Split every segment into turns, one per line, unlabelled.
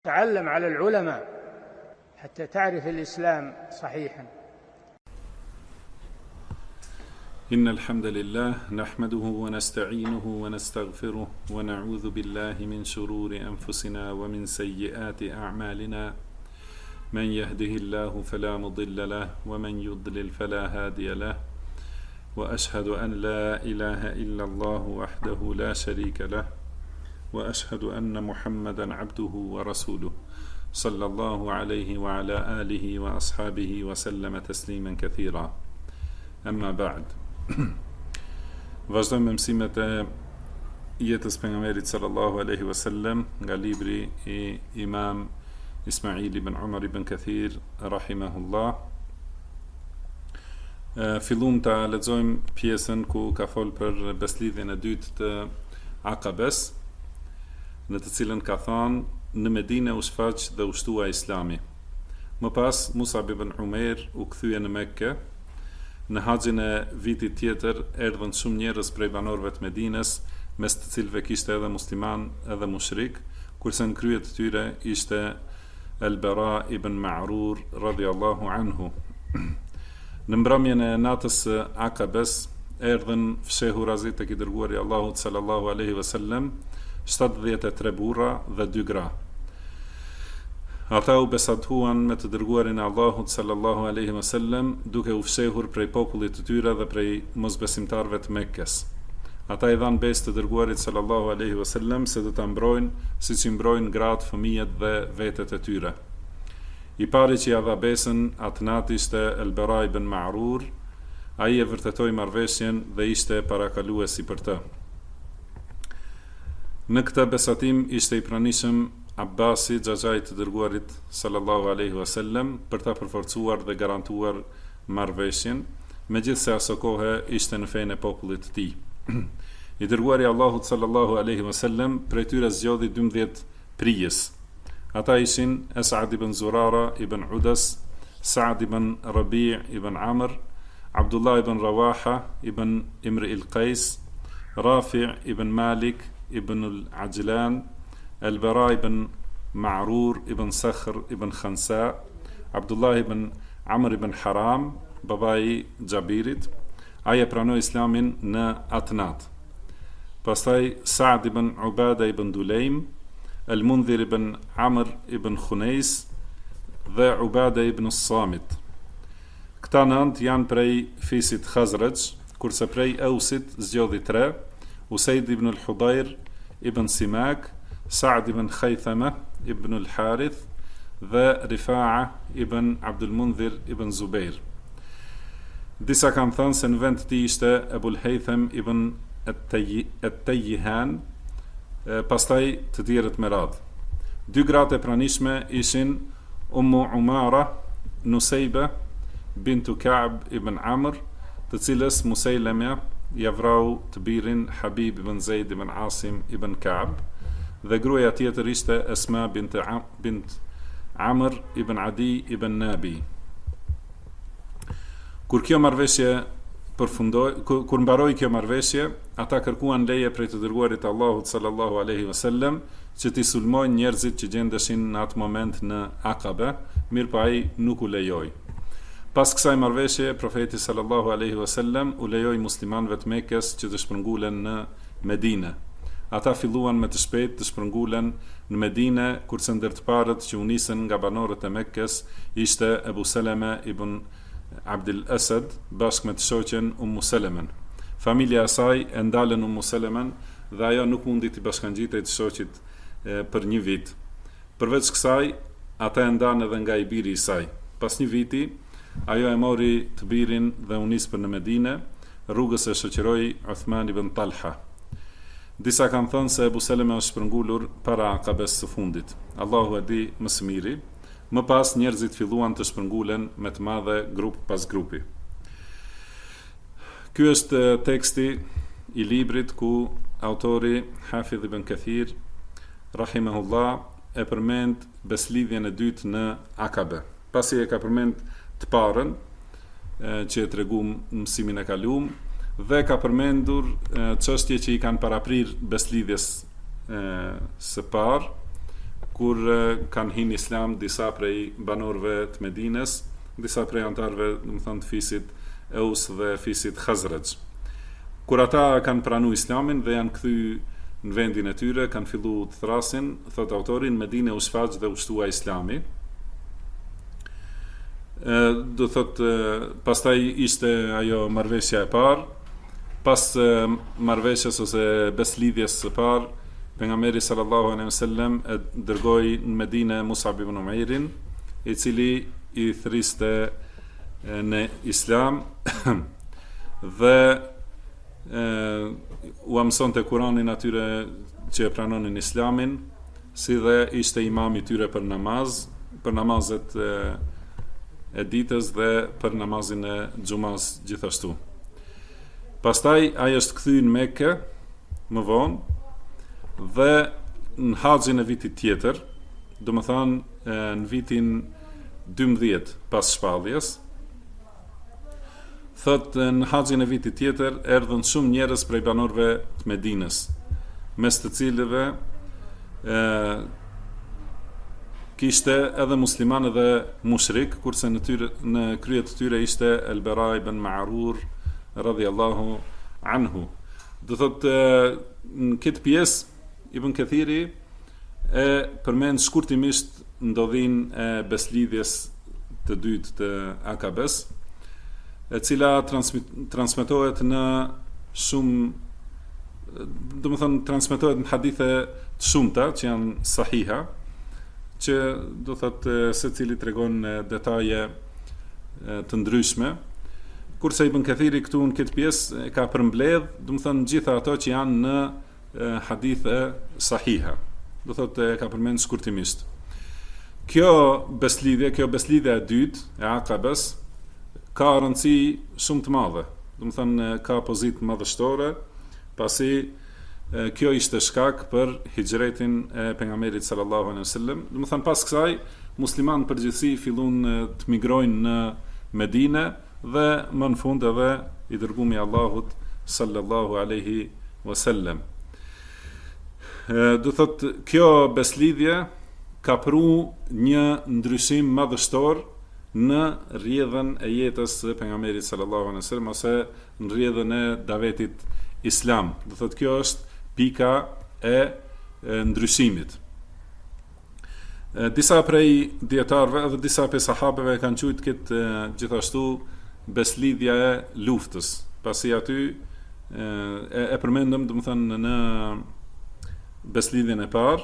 تعلم على العلماء حتى تعرف الإسلام صحيحا.
إن الحمد لله نحمده ونستعينه ونستغفره ونعوذ بالله من شرور أنفسنا ومن سيئات أعمالنا. من يهده الله فلا مضل له ومن يضلل فلا هادي له، وأشهد أن لا إله إلا الله وحده لا شريك له، وأشهد أن محمدا عبده ورسوله صلى الله عليه وعلى آله وأصحابه وسلم تسليما كثيرا. أما بعد. Vazhdojmë me mësimet e jetës pejgamberit sallallahu alaihi wasallam nga libri I Imam Ismail ibn Umar ibn Kathir rahimahullah. Fillum ta lexojmë pjesën ku ka fol për beslidhjen e dytë të Akabes, në të cilën ka thënë në Medinë u shfaq dhe u shtua Islami. Më pas Musab ibn Umair u kthye në Mekke. Në haxhin e vitit tjetër erdhën shumë njerëz prej banorëve të Medinës, mes të cilëve kishte edhe musliman edhe mushrik, kurse në krye të tyre ishte Al-Bara ibn Ma'rur radhiyallahu anhu. Në mbrëmjen e natës së Akabes erdhën fshehurazit tek I dërguari I Allahut sallallahu alaihi wasallam 73 burra dhe 2 gra. Ata u besatuan me të dërguarin e Allahut sallallahu alaihi wasallam, duke u fshehur prej popullit të tyre dhe prej mosbesimtarëve të Mekkes. Ata I dhanë besë të dërguarit sallallahu alaihi wasallam se do ta mbrojnë siç I mbrojnë gratë, fëmijët dhe vetët e tyre. I pari që ja dha besën atë natë ishte Al-Bara ibn Ma'rur. Ai e vërtetoi marrëveshjen dhe ishte parakaluesi për të. Në këtë besatim ishte I pranishëm Abbasi, xhaxhai të dërguarit sallallahu alaihi wasallam, për ta përforcuar dhe garantuar marrëveshjen, megjithse aso kohë ishte në fenë e popullit të tij. I dërguari Allahut sallallahu alaihi wasallam prej tyre zgjodhi 12 prijes. Ata ishin As'ad ibn Zurara ibn Udas, Sa'd ibn Rabi' ibn Amr, Abdullah ibn Rawaha ibn Imri al-Qais, Rafi' ibn Malik ibn al-Ajlan, Al-Bara ibn Ma'rur ibn Sakhr ibn Khansa, Abdullah ibn Amr ibn Haram, babai Xhabirit. Ai e pranoi Islamin në atë natë. Pastaj Sa'd ibn Ubada ibn Dulaym, Al-Mundhir ibn Amr ibn Khunais dhe Ubada ibn Samit. Këta nënt janë prej fisit Khazraj, kurse prej Ausit zgjodhi 3: Usaid ibn al-Hudayr ibn Simak, Sa'd ibn Khaythama ibn al-Harith dhe Rifa'a ibn Abdul Mundhir ibn Zubair. Disa kanë thënë se në vend të tij ishte Abu al-Haytham ibn at-Tayyihan, pastaj të tjerët me radhë. 2 gratë e pranishme ishin Ummu Umara Nusayba bintu Ka'b ibn Amr, të cilës Musailama ja vrau të birin Habib ibn Zaid ibn Asim ibn Ka'b, dhe gruaja tjetër ishte Asma bint Amr ibn Adi ibn Nabi. Kur mbaroi kjo marrëveshje, ata kërkuan leje prej të dërguarit Allahut sallallahu alaihi wasallam që t'i sulmojnë njerëzit që gjendeshin në atë moment në Akabe, mirëpo ai nuk u lejoi. Pas kësaj marrëveshje, profeti sallallahu alaihi wasallam u lejoi muslimanëve të Mekës që të shpërngulen në Medinë. Ata filluan me të shpejt të shpërngulen në Medinë, kurse ndër të parët që u nisën nga banorët e Mekkes ishte Abu Salama ibn Abdul Asad bashkë me të shoqen Ummu Salamen. Familja e saj e ndalën Ummu Salamen dhe ajo nuk mundi të bashkangjitej të shoqit për 1 vit. Përveç kësaj, ata e ndanë edhe nga I biri I saj. Pas 1 viti, ajo e mori të birin dhe u nis për në Medinë, rrugës e shoqëroi Uthman ibn Talha. Disa kanë thënë se Abu Salama është shpërngulur para Akabes së fundit. Allahu e di më së miri. Më pas njerëzit filluan të shpërngulen me të madhe grup pas grupi. Ky është teksti I librit ku autori Hafidh ibn Kathir rahimahullah e përmend beslidhjen e dytë në Akabe. Pasi e ka përmend të parën që e treguam në mësimin e kaluam, dhe ka përmendur çështje që I kanë paraprir beslidhjes së parë, kur kanë hinë islam disa prej banorëve të Medinës, disa prej antarëve, domethënë të fisit Eus dhe fisit Khazraj. Kur ata kanë pranuar islamin dhe janë kthy në vendin e tyre, kanë filluar të thrasin, thot autorin, Medinë u shfaq dhe u shtua islami. Do thot pastaj ishte ajo marrëveshja e parë. Pas marrëveshjes ose beslidhjes së parë, pejgamberi sallallahu alaihi wasallam e dërgoi në Medinë Mus'ab ibn Umairin, i cili i thriste në islam dhe u mësonte Kur'anin atyre që e pranonin islamin, si dhe ishte imam i tyre për namaz, për namazet e ditës dhe për namazin e xumaz gjithashtu. Pastaj ai është kthyer në Mekë më vonë dhe në haxhin e vitit tjetër, domethënë në vitin 12 pas shpalljes, thot në haxhin e vitit tjetër erdhën shumë njerëz prej banorëve të Medinës, mes të cilëve kishte edhe musliman edhe mushrik, kurse në krye të tyre ishte El-Bara ibn Ma'rur radhiyallahu anhu. Do thot në këtë pjesë Ibn Kathiri e përmend shkurtimisht ndodhin e beslidhjes të dytë të Akabes, e cila transmetohet në shumë, domethënë transmetohet në hadithe të shumta që janë sahiha, që do thotë secili tregon detaje të ndryshme, kurse Ibn Kathiri këtu në këtë pjesë ka përmbledh, domethënë gjitha ato që janë në hadithe sahiha. Do thotë ka përmend shkurtimisht. Kjo beslidhje e dytë e Akabes ka rëndësi shumë të madhe. Domethënë ka pozitë madhështore, pasi kjo ishte shkak për hijretin e pejgamberit sallallahu alaihi wasallam. Domethënë pas kësaj muslimanë përgjithësi filluan të migrojnë në Medinë dhe më në fund edhe i dërguari i Allahut sallallahu alaihi wasallam. Do thotë kjo beslidhje ka pru një ndryshim madhështor në rrjedhën e jetës së pejgamberit sallallahu alaihi wasallam ose në rrjedhën e davetit islam. Do thotë kjo është pika e ndryshimit. Disa prej dietarëve dhe disa prej sahabeve kanë thujt këtë gjithashtu beslidhja e luftës, pasi aty e përmendëm domethënë në beslidhjen e parë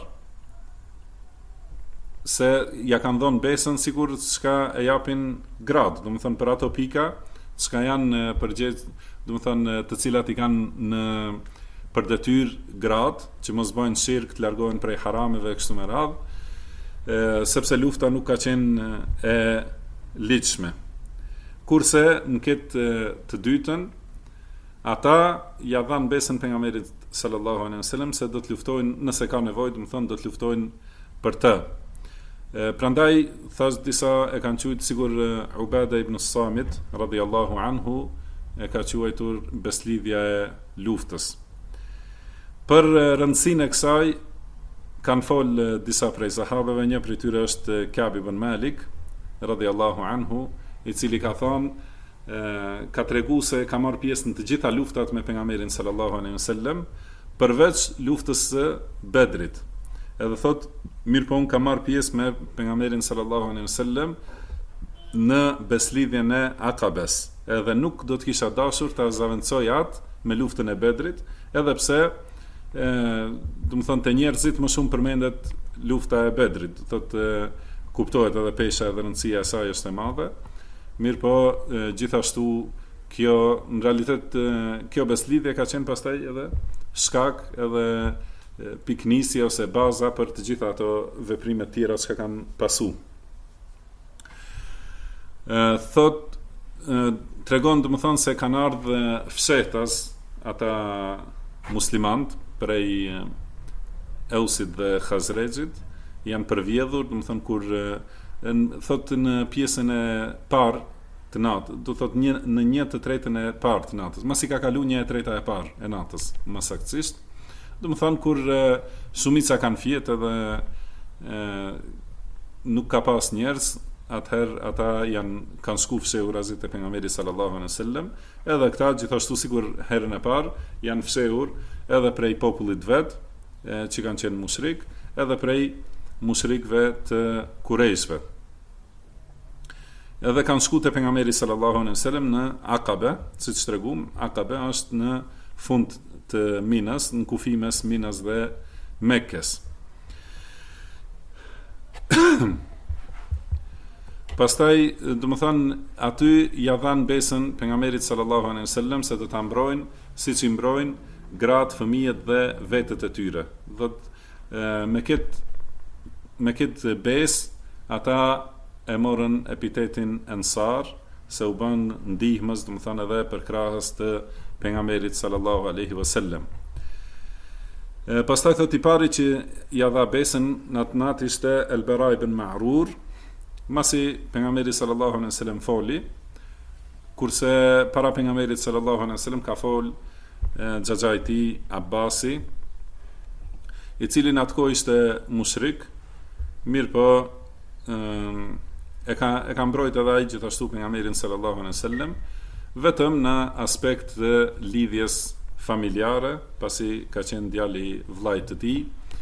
se ja kanë dhënë besën sikur çka e japin grad, domethënë për ato pika çka janë përgjigj, domethënë të cilat i kanë në për detyrë grad, që mos bëjnë shirk, të largohen prej harameve kështu me radhë, sepse lufta nuk ka qenë e ligjshme. Kurse në këtë të dytën ata ja dhanë besën pejgamberit sallallahu alaihi wasallam se do të luftojnë nëse ka nevojë, domethënë do të luftojnë për të. Prandaj thash disa e kanë thujt sigur Ubada ibn Samit radhiyallahu anhu e ka quajtur beslidhja e luftës. Për rëndësinë e kësaj kanë fol disa prej sahabeve, një prej tyre është Ka'b ibn Malik radhiyallahu anhu, i cili ka thënë ka tregu se ka marrë pjesë në të gjitha luftat me pejgamberin sallallahu alaihi wasallam, përveç luftës së Bedrit. Edhe thot, mirë po unë ka marrë pjesë me pejgamberin sallallahu alaihi wasallam në beslidhjen e Akabes, edhe nuk do të kisha dashur ta zaventsoj atë me luftën e Bedrit, edhe pse do të thonë te njerëzit më shumë përmendet lufta e Bedrit, do të kuptohet edhe pesha edhe rëndësia e saj është e madhe. Mirë po gjithashtu kjo në realitet kjo beslidhje ka qenë pastaj edhe shkak edhe piknisje ose baza për të gjitha ato veprime tjera që kanë pasu. Thot tregon domethënë se kanë ardhur fshetas ata muslimant prej Eusit dhe Khazrejit, janë përvjedhur, domethënë kur thot në pjesën e parë të natës, do thot në 1/3 e parë të natës, masi ka kalu 1/3 e parë e natës, më saktësisht. Do më thënë kur shumica kanë fjetë edhe nuk ka pas njerëz, atëherë ata kanë shku fshehurazit e pejgamberit sallallahu alaihi wasallam, edhe këta gjithashtu sikur herën e parë janë fshehur edhe prej popullit vet, që kanë qenë mushrik, edhe prej mushrikëve të Kurejshve. Edhe kanë shku te pejgamberi sallallahu alaihi wasallam në Aqaba, siç tregum, Aqaba është në fund të Minas, në kufi mes Minas dhe Mekkes. Pastaj, domethënë, aty ja dhanë besën pejgamberit sallallahu alaihi wasallam se do ta mbrojnë siç i mbrojnë gratë, fëmijët dhe vetët e tyre. Me këtë besë ata e morën epitetin Ansar, se u bën ndihmës, domethënë edhe për krahas të pejgamberit sallallahu alaihi wasallam. Pastaj thot i pari që ja dha besën në atë natë ishte El-Bara ibn Ma'rur, masi pejgamberi sallallahu alaihi wasallam foli, kurse para pejgamberit sallallahu alaihi wasallam ka fol xhaxha i tij Abbasi, i cili në atë kohë ishte mushrik, mirë po e ka mbrojt edhe ai gjithashtu pejgamberin sallallahu alaihi wasallam, vetëm në aspekt të lidhjes familjare, pasi ka qenë djali i vllait të tij,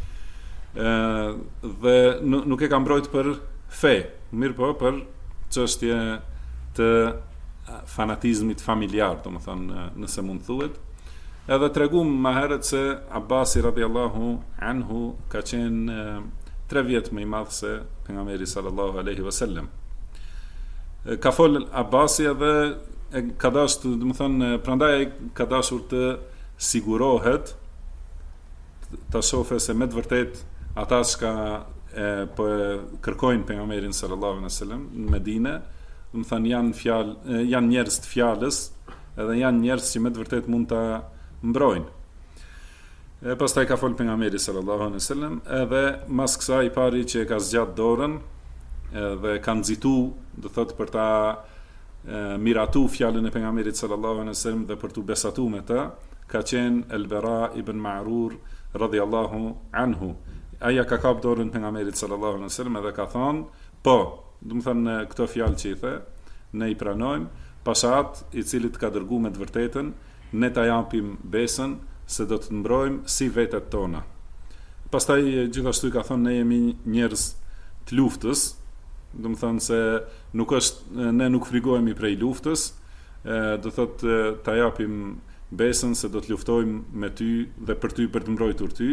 dhe nuk e ka mbrojt për fe, mirë po për çështje të fanatizmit familjar, domethënë nëse mund thuhet. Edhe tregum më herët se Abbasi radhiyallahu anhu ka qenë 3 vjet më i madh se pejgamberi sallallahu alaihi wasallam. Ka fol Abbasi edhe ka dashur, domethënë, prandaj ka dashur të sigurohet, ta shohë se me të vërtet ata që po kërkojnë pejgamberin sallallahu alaihi wasallam në Medinë, domethënë janë njerëz të fjalës, edhe janë njerëz që me të vërtet mund ta mbrojnë. Pastaj ka fol pejgamberi sallallahu alaihi wasallam, edhe mas kësaj i pari që e ka zgjat dorën dhe ka nxitu, do thotë, për ta miratu fjalën e pejgamberit sallallahu alaihi wasallam dhe për tu besatu me ta, ka qenë El-Bara ibn Ma'rur radhiyallahu anhu. Aja ka kap dorën pejgamberit sallallahu alaihi wasallam dhe ka thonë, po, do të thënë këto fjalë që i the, ne i pranojmë, pasat i cili të ka dërguar me të vërtetën, ne ta japim besën se do të mbrojmë si vetet tona. Pastaj gjithashtu i ka thonë, ne jemi njerëz të luftës, do të thënë se ne nuk frigohemi prej luftës, do thotë ta japim besën se do të luftojmë me ty dhe për ty, për të mbrojtur ty.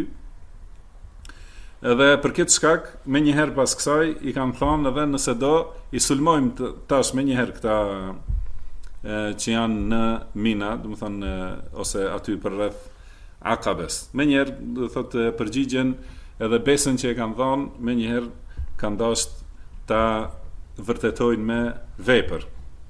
Edhe për këtë shkak, me njëherë pas kësaj, i kam thonë edhe nëse do, i sulmojmë tash me njëherë këta që janë në Mina, do të thonë, ose aty për rreth Aqabes. Me njëherë, do thotë, përgjigjen edhe besën që e kanë thonë, me njëherë kanë dashur ta vërtetojnë me vepër.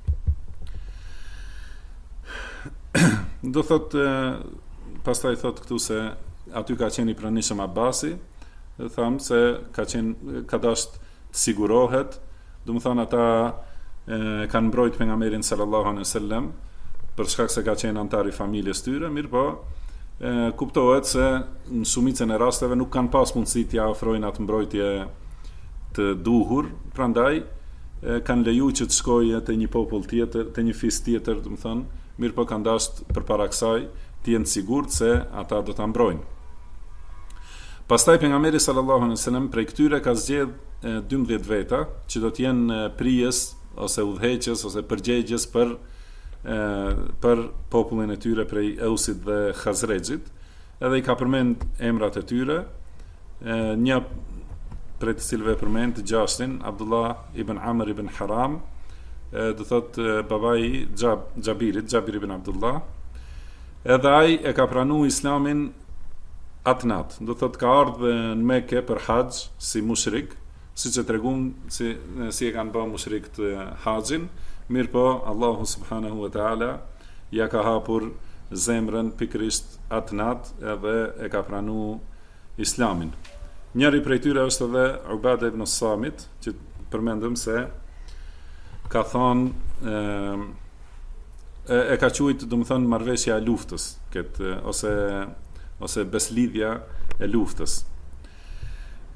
Do thot, pastaj thot këtu se aty ka qenë i pranishëm Abbasi, tham se ka dashur të sigurohet, do të thonë ata kanë mbrojt pejgamberin sallallahu alaihi wasallam për shkak se ka qenë antar i familjes tyre, mirë po kuptohet se në shumicën e rasteve nuk kanë pas mundësi t'ia ofrojnë atë mbrojtje të duhur, prandaj kanë leju që të shkojë te një popull tjetër, te një fis tjetër, do të thonë, mirë po kanë dashur përpara kësaj të jenë sigurt se ata do ta mbrojnë. Pastaj pejgamberi sallallahu alaihi wasallam prej këtyre ka zgjedh 12 veta që do të jenë prijes ose udhëheqës ose përgjegjës për popullin e tyre prej Ausit dhe Khazrexit, edhe i ka përmend emrat e tyre, një prej të cilëve përmend gjashtin, Abdullah ibn Amr ibn Haram, do thot babai Jabir ibn Abdullah, edhe ai e ka pranuar islamin atë natë, do thot ka ardhur në Mekë për haxh si mushrik, siç e tregum si e kanë bërë mushrikët haxhin, mirë po Allahu subhanahu wa taala ja ka hapur zemrën pikërisht atë natë edhe e ka pranuar islamin. Njëri prej tyre është edhe Ubada ibn Samit, që përmendëm se ka thonë e ka quajtur, do të thonë, marrëveshja e luftës, ose beslidhja e luftës.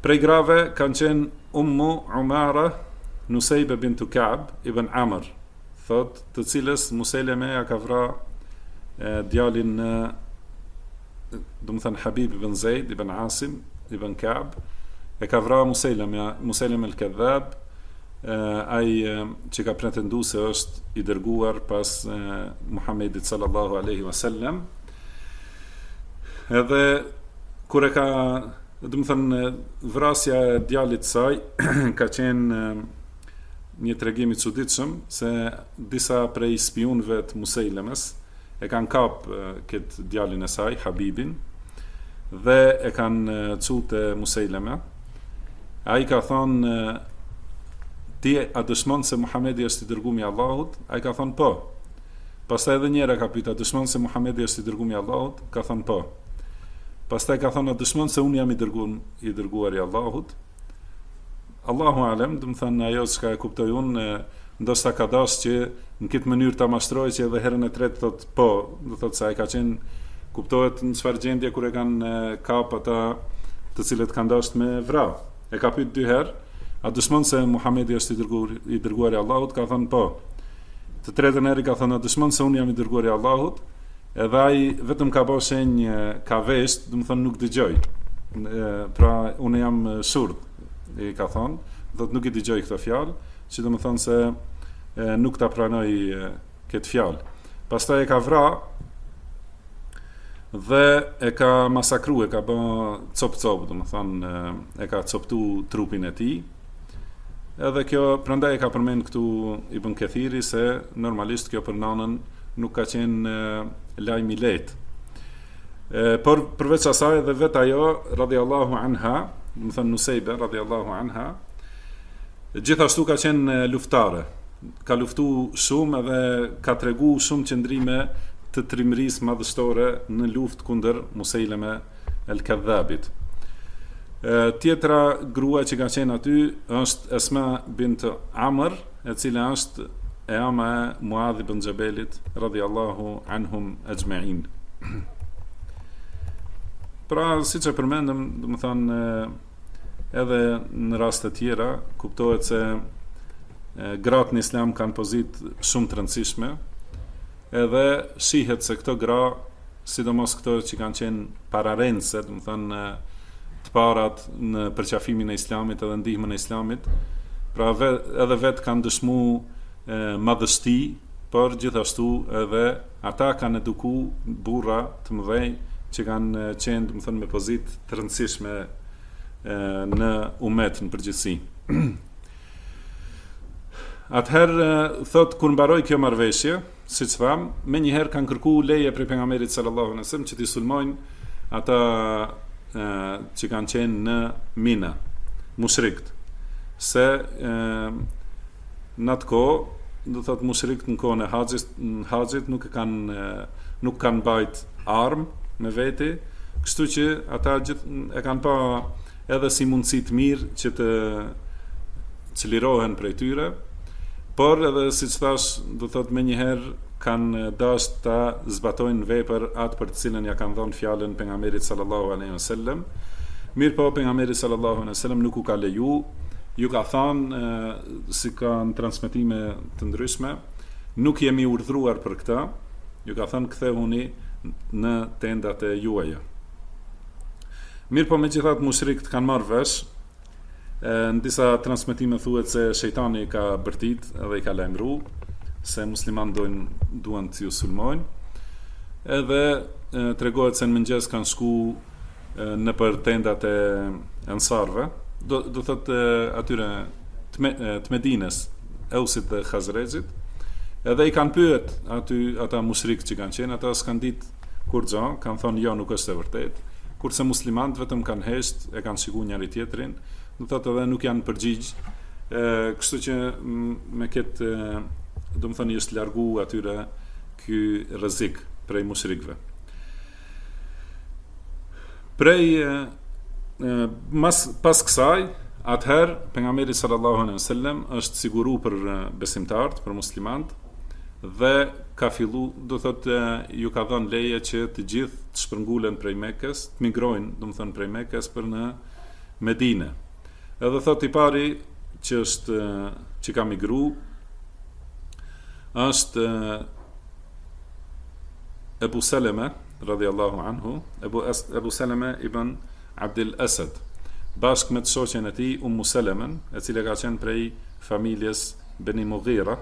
Prej grave kanë qenë Ummu Umara Nusejbe bintu Ka'b ibn Amr, thot, të cilës Museleme ja ka vra djalin në, do të thënë Habib ibn Zeid ibn Asim ibn Ka'b, e ka vra Museleme el-Kedhab, ai që ka pretendu se është i dërguar pas Muhammedit sallallahu alaihi wasallam. Edhe kur e ka, do të thënë, vrasja e djalit saj ka qenë një tregim i çuditshëm se disa prej spionëve të Musejlemes e kanë kap këtë djalin e saj, Habibin, dhe e kanë çutë Musejleme. Ai ka thonë, ti a dëshmon se Muhamedi është i dërguari i Allahut? Ai ka thonë po. Pastaj edhe njëra ka pyetur, a dëshmon se Muhamedi është i dërguari i Allahut? Ka thonë po. Pastaj ka thonë, a dëshmon se unë jam i dërguari i Allahut? Allahu alem, do të thënë ajo çka e kuptoj unë, ndoshta ka dashur që në këtë mënyrë ta mashtrojë që edhe herën e tretë thot po, do thotë se ai ka qenë, kuptohet në çfarë gjendje kur e kanë kap ata të cilët kanë dashur me vrap. E ka pyetur 2 herë, a dëshmon se Muhamedi është i dërguari i Allahut? Ka thënë po. Të tretën herë ka thënë, a dëshmon se unë jam i dërguari i Allahut? Edhe ai vetëm ka bërë shenjë, ka vesh, do të thënë nuk dëgjoj. Pra unë jam surd, i ka thonë, do të nuk i dëgjoj këtë fjalë, që do të thonë se nuk ta pranoj këtë fjalë. Pastaj e ka vra dhe e ka masakruar, e ka bërë cop, do të thonë e ka coptu trupin e tij. Edhe kjo prandaj e ka përmend këtu Ibn Kathiri se normalisht kjo për nanën nuk ka qenë lajm i lehtë. Por përveç asaj edhe vet ajo radhiyallahu anha, do të thënë Nusejbe radhiyallahu anha, gjithashtu ka qenë luftare. Ka luftu shumë edhe ka tregu shumë qëndrime të trimërisë madhështore në luftë kundër Museleme el-Kedhabit. Tjetra grua që ka qenë aty është Esma bint Amr, e cila është e ama e Muadh ibn Jabelit radhiyallahu anhum ajma'in. Pra, siç e përmendëm, do të thënë edhe në raste tjera kuptohet se gratë në Islam kanë pozitë shumë të rëndësishme, edhe shihet se këto gra, sidomos këto që kanë qenë pararendse, do të thënë të parat në përqafimin e Islamit edhe ndihmën e Islamit, pra edhe vetë kanë dëshmu madhështi, por gjithashtu edhe ata kanë eduku burra të mëdhej që kanë qenë, do të thënë, me pozitë të rëndësishme në umet në përgjithësi. Atëherë thot, kur mbaroi kjo marrëveshje, siç tham, më njëherë kanë kërkuar leje prej pejgamberit sallallahu alaihi wasallam që t'i sulmojnë ata që kanë qenë në Mina, mushrikët, se në atë kohë, do thot, mushrikët në kohën e haxhit nuk kanë bajt armë me veti, kështu që ata gjithë e kanë pa edhe si mundësi të mirë që të çlirohen prej tyre, por edhe siç thash, do thot, më njëherë kanë dashur ta zbatojnë vepër atë për të cilën ja kanë dhënë fjalën pejgamberit sallallahu alaihi wasallam. Mirë po, pejgamberi sallallahu alaihi wasallam nuk u ka leju, ju ka thënë, si kanë transmetime të ndryshme, nuk jemi urdhëruar për këtë, ju ka thënë kthehuni në tendat e juaja. Mirë po, megjithatë mushrikët kanë marrë vesh, në disa transmetime thuhet se shejtani ka bërtit edhe i ka lajmëruar se musliman duan të ju sulmojnë, edhe tregohet se në mëngjes kanë shku në për tendat e ansarve, do thotë atyre të Medines, Eusit dhe Khazrejit, edhe i kanë pyet ata mushrikë që kanë qenë, ata s'kan ditë kur gjë, kanë thonë jo, nuk është e vërtet, kurse muslimanët vetëm kanë hesht, e kanë shikuar njëri tjetrin, do thotë edhe nuk janë përgjigj, kështu që me këtë, do të thënë, është largu atyre ky rrezik prej mushrikëve. Pas kësaj, atëherë pejgamberi sallallahu alaihi wasallam është siguruar për besimtarët, për muslimanët, dhe ka fillu, do thotë, ju ka dhënë leje që të gjithë të shpërngulen prej Mekës, të migrojnë, do të thënë, prej Mekës për në Medine. Edhe thot i pari që ka migru është Ebu Seleme radhiyallahu anhu, Ebu Seleme ibn Abdil Asad, bashkë me të shoqen e tij Ummu Selemen, e cila ka qenë prej familjes Beni Mughira,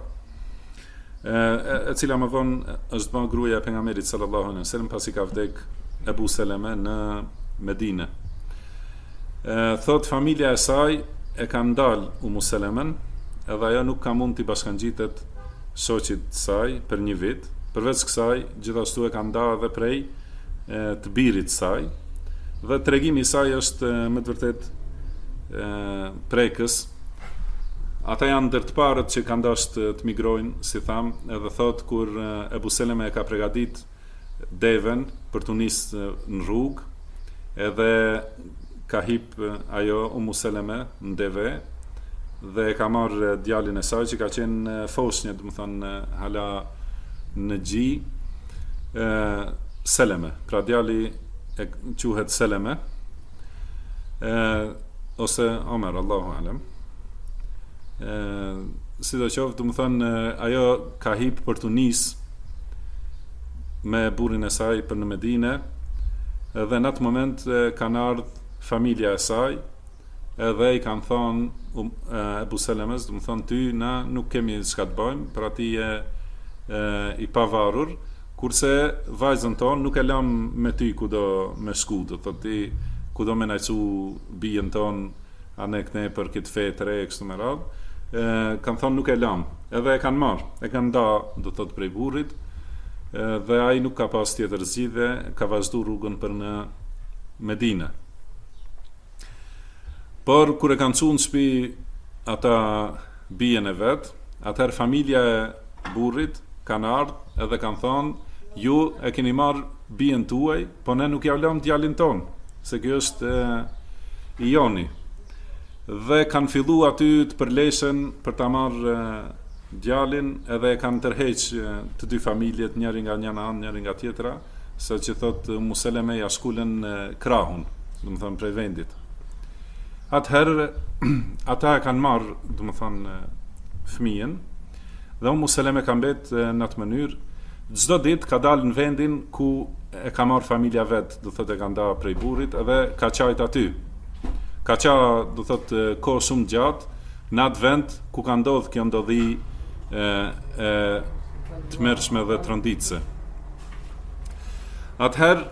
e cila më vonë është bërë gruaja e pejgamberit sallallahu alaihi wasallam pasi ka vdek Ebu Seleme në Medine. Thot familja e saj e ka ndal Ummu Selemen, edhe ajo nuk ka mund t'i bashkangjitet shoqit saj për një vit. Përveç kësaj, gjithashtu e ka ndarë edhe prej të birit saj, dhe tregimi i saj është me të vërtet prekës. Ata janë ndër të parët që kanë dashur të migrojnë, si tham, edhe thot kur Ebu Seleme e ka përgatit devën për të nisë në rrugë, edhe ka hip ajo Ummu Seleme në deve, dhe e ka marrë djalin e saj që ka qenë foshnjë, do të thonë hala në gji, Seleme, pra djali e quhet Seleme, ose Omer, Allahu alem. Si do qoftë, do të thonë ajo ka hip për të nisë me burrin e saj për në Medine, dhe në atë moment kanë ardhur familja e saj, edhe i kanë thonë Ebu Selemes, do të thonë ty na nuk kemi çka të bëjmë, për aty i pavarur, kurse vajzën tonë nuk e lam me ty kudo me shku, do thotë ti kudo me najcu bijën tonë anek ne për këtë fe të re kështu me radhë, kanë thonë nuk e lam, edhe e kanë marrë, e kanë da, do thotë prej burrit, dhe ai nuk ka pas tjetër zgjidhje, ka vazhdu rrugën për në Medine. Por kur e kanë çuar në shtëpi ata bijën e vet, atëherë familja e burrit kanë ardhur edhe kanë thonë ju e keni marrë bijën tuaj, po ne nuk ja lëm djalin ton, se kjo është i joni. Dhe kanë fillu aty të përleshen për ta marrë djalin, edhe e kanë tërheq të dy familjet, njëri nga njëna anë, njëri nga tjetra, se që thotë Ummu Seleme ja shkulen krahun, do të thonë prej vendit. Atëherë ata e kanë marrë, do të thonë fëmijën, dhe Ummu Seleme ka mbet në atë mënyrë, çdo ditë ka dalë në vendin ku e ka marrë familja vet, do thotë e ka nda prej burrit, edhe ka qajt aty. Ka qa, do thotë kohë shumë gjatë në atë vend ku ka ndodhur kjo ndodhi të mërshme dhe tronditse. Atëherë,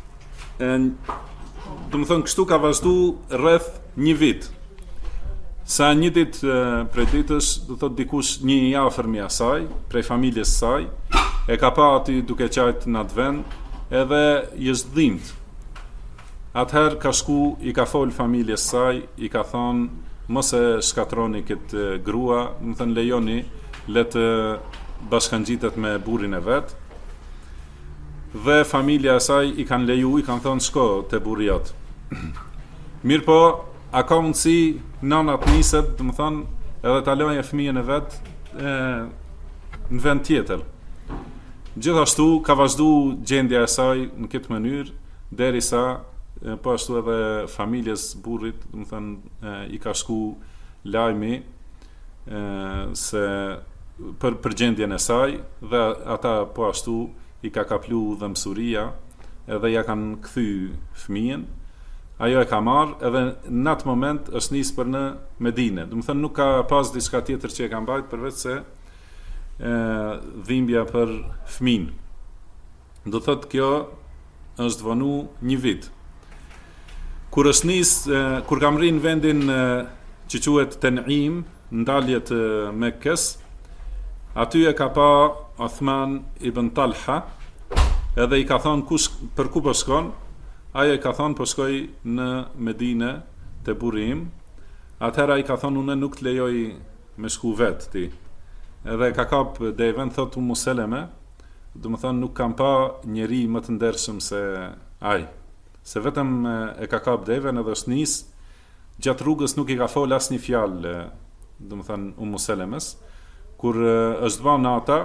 do të thonë kështu ka vazhdu rreth një vit. Sa një ditë prej ditës, do thotë dikush një i afërm i asaj, prej familjes saj, e ka pa aty duke qajt në atë vend, edhe jest dhimbt. Atëherë ka shku, i ka fol familjes saj, i ka thonë mos e shkatroni këtë grua, më thënë lejoni le të bashkangjitet me burrin e vet. Dhe familja e saj i kanë leju, i kanë thonë shko te burri jot. Mirë po, a ka mundësi nana të niset, do të thonë, edhe ta lënë fëmijën e vet në vend tjetër. Gjithashtu ka vazhdu gjendja e saj në këtë mënyrë, derisa po ashtu edhe familjes burrit, do të thonë, i ka shku lajmi se për gjendjen e saj, dhe ata po ashtu i ka kaplu dhe mësuria, edhe ja kanë kthy fëmijën. Ajo e ka marrë, edhe në atë moment është nisë për në Medine. Do të thënë nuk ka pas diçka tjetër që e ka mbajtur përveç se dhimbja për fëmin. Do thotë kjo është vonu një vit. Kur është nisë, kur kam rrinë vendin që quhet Tenim, ndalje të Mekkes, aty e ka pa Uthman ibn Talha, edhe i ka thonë për ku po shkon. Ajo i ka thonë po shkoj në Medine te burri im. Atëherë ai ka thonë unë nuk të lejoj me shku vet ti. Edhe ka kap devën, thot Ummu Seleme, do të thonë nuk kam pa njeri më të ndershëm se ai. Se vetëm e ka kap devën edhe është nis, gjatë rrugës nuk i ka fol asnjë fjalë, do të thonë Ummu Selemes. Kur është vënë nata,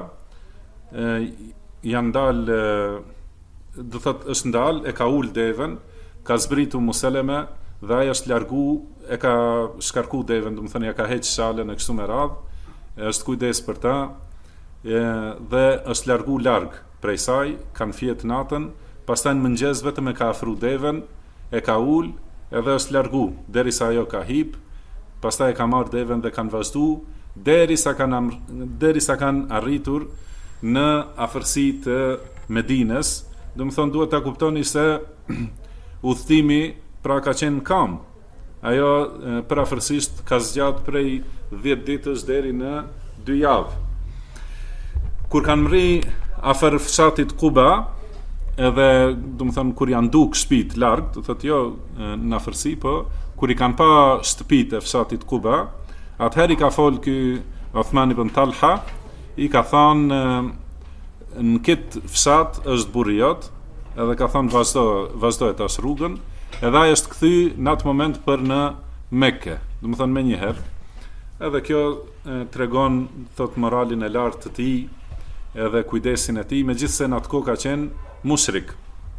janë dalë, do thot është ndal, e ka ul devën, ka zbritur Ummu Seleme dhe ai është largu, e ka shkarku devën, do të thënë ja ka heq shalën e kështu me radhë, është kujdes për ta, dhe është largu larg prej saj, kanë fjet natën, pastaj në mëngjes vetëm e ka afru devën, e ka ul, edhe është largu derisa ajo ka hip, pastaj e ka marrë devën dhe kanë vazhdu derisa kanë arritur në afërsi të Medinës. Do të thonë duhet ta kuptoni se udhëtimi pra ka qenë kam. Ajo përafërsisht ka zgjat prej 10 ditësh deri në 2 javë. Kur kanë mri afër fshatit Quba, edhe do të thonë kur janë duk shtëpit larg, do thotë jo në afërsi, po kur i kanë pa shtëpitë e fshatit Quba, atëherë i ka fol ky Uthman ibn Talha, i ka thënë në këtë fshat është burri jot, edhe ka thënë vazhdoj tash rrugën, edhe ai është kthy në atë moment për në Mekke, do të thonë më një herë. Edhe kjo tregon thot moralin e lartë të tij, edhe kujdesin e tij, megjithse në atë kohë ka qenë mushrik.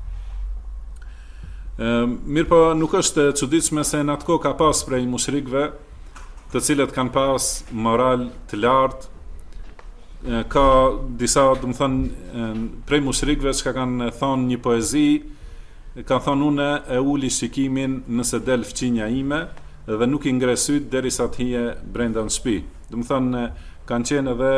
Mirë po nuk është e çuditshme se në atë kohë ka pas prej mushrikëve të cilët kanë pas moral të lartë. Ka disa, do të thënë, prej mushrikëve që kanë thonë një poezi, kanë thonë unë e uli shikimin nëse del fqinja ime dhe nuk i ngre syt derisa të hije brenda në shtëpi. Do të thënë kanë qenë edhe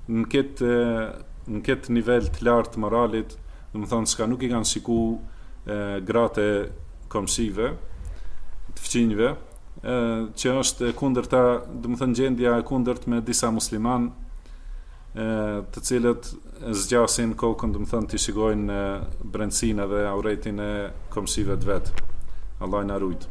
në këtë nivel të lartë moralit, do të thonë s'ka nuk i kanë shiku gratë komshive, të fqinjve, që është kundërta, do të thënë gjendja e kundërt me disa musliman, të cilët zgjasin kokën, do të thënë të shikojnë brendësinë dhe auretin e komshive të vet. Allah na rujt.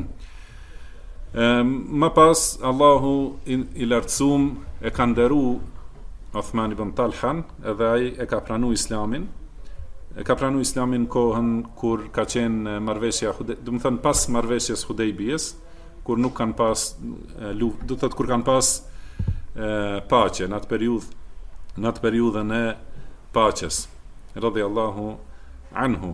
Më pas Allahu i lartësuam e ka nderu Uthman ibn Talhan, edhe ai e ka pranuar Islamin. E ka pranuar Islamin kohën kur ka qenë marrëveshja, do të thënë pas marrëveshjes Hudejbiyes, kur nuk kanë pas luftë, do të thotë kur kanë pas paqe në atë periudhën e paqes, radhiyallahu anhu.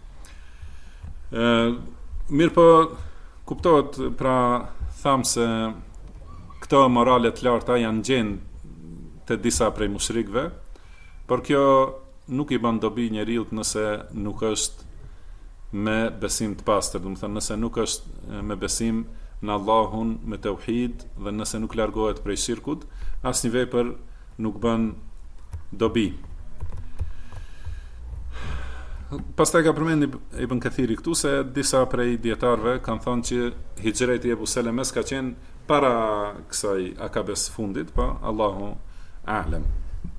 Mirë po kuptohet, pra tham se këto morale të larta janë gjendë të disa prej mushrikëve, por kjo nuk i bën dobi njeriu nëse nuk është me besim të pastër, do të thënë nëse nuk është me besim në Allahun, me tauhid, dhe nëse nuk largohet prej shirkut, asnjë vepër nuk bën dobi. Pastaj ka përmendur Ibn Kathiri këtu se disa prej dietarëve kanë thënë që hijreti e Ebu Selemes ka qenë para kësaj akabes fundit, po Allahu a'lem.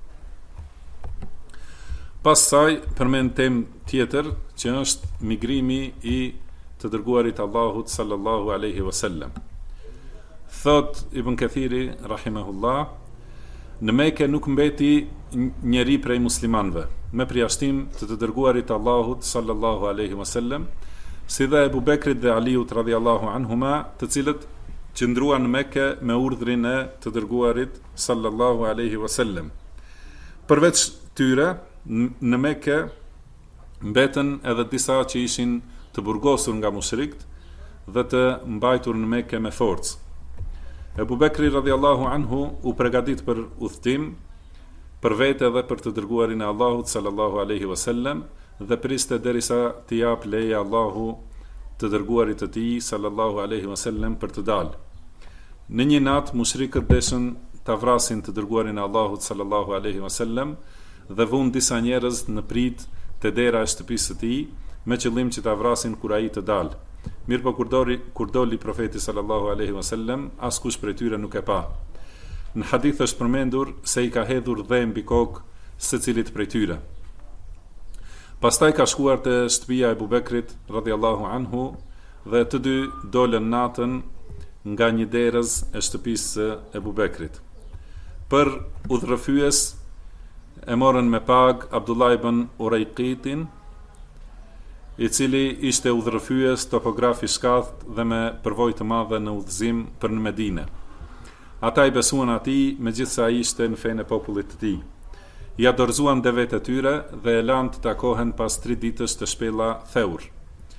Pastaj përmend temë tjetër që është migrimi i të dërguarit Allahut sallallahu alaihi wasallam. Thot Ibn Kathiri rahimahullah, në Mekë nuk mbeti njeri prej muslimanëve me përjashtim të dërguarit Allahut sallallahu alaihi wasallam, si dhe Ebu Bekrit dhe Aliut radhiyallahu anhuma, të cilët qëndruan në Mekë me urdhrin e të dërguarit sallallahu alaihi wasallam. Përveç tyre, në Mekë mbeten edhe disa që ishin të burgosur nga mushrikët dhe të mbajtur në Mekë me forcë. Ebu Bekri radhiyallahu anhu u përgatit për udhtim, për vete dhe për të dërguarin e Allahut sallallahu alaihi wasallam, dhe priste derisa t'i jap leje Allahu të dërguarit të tij sallallahu alaihi wasallam për të dalë. Në një natë mushrikët deshën ta vrasin të dërguarin e Allahut sallallahu alaihi wasallam dhe vun disa njerëz në prit të dera e shtëpisë së tij me qëllim që ta vrasin kur ai të dalë. Mirë po kur doli profeti sallallahu alaihi wasallam, askush prej tyre nuk e pa. Në hadith është përmendur se i ka hedhur dhemë mbi kokë secilit prej tyre. Pastaj ka shkuar te shtëpia e Ebu Bekrit radhiyallahu anhu dhe të dy dolën natën nga një derës e shtëpisë së Ebu Bekrit. Për udhërrëfyes e morën me pag Abdullah ibn Urajqitin, i cili ishte udhërrëfyes topograf i shkath dhe me përvojë të madhe në udhëzim për në Medinë. Ata i besuan atij megjithse ai ishte në fenë e popullit të tij. Ja dorëzuan devet e tyre dhe e lanë të takohen pas 3 ditësh të shpella Theur.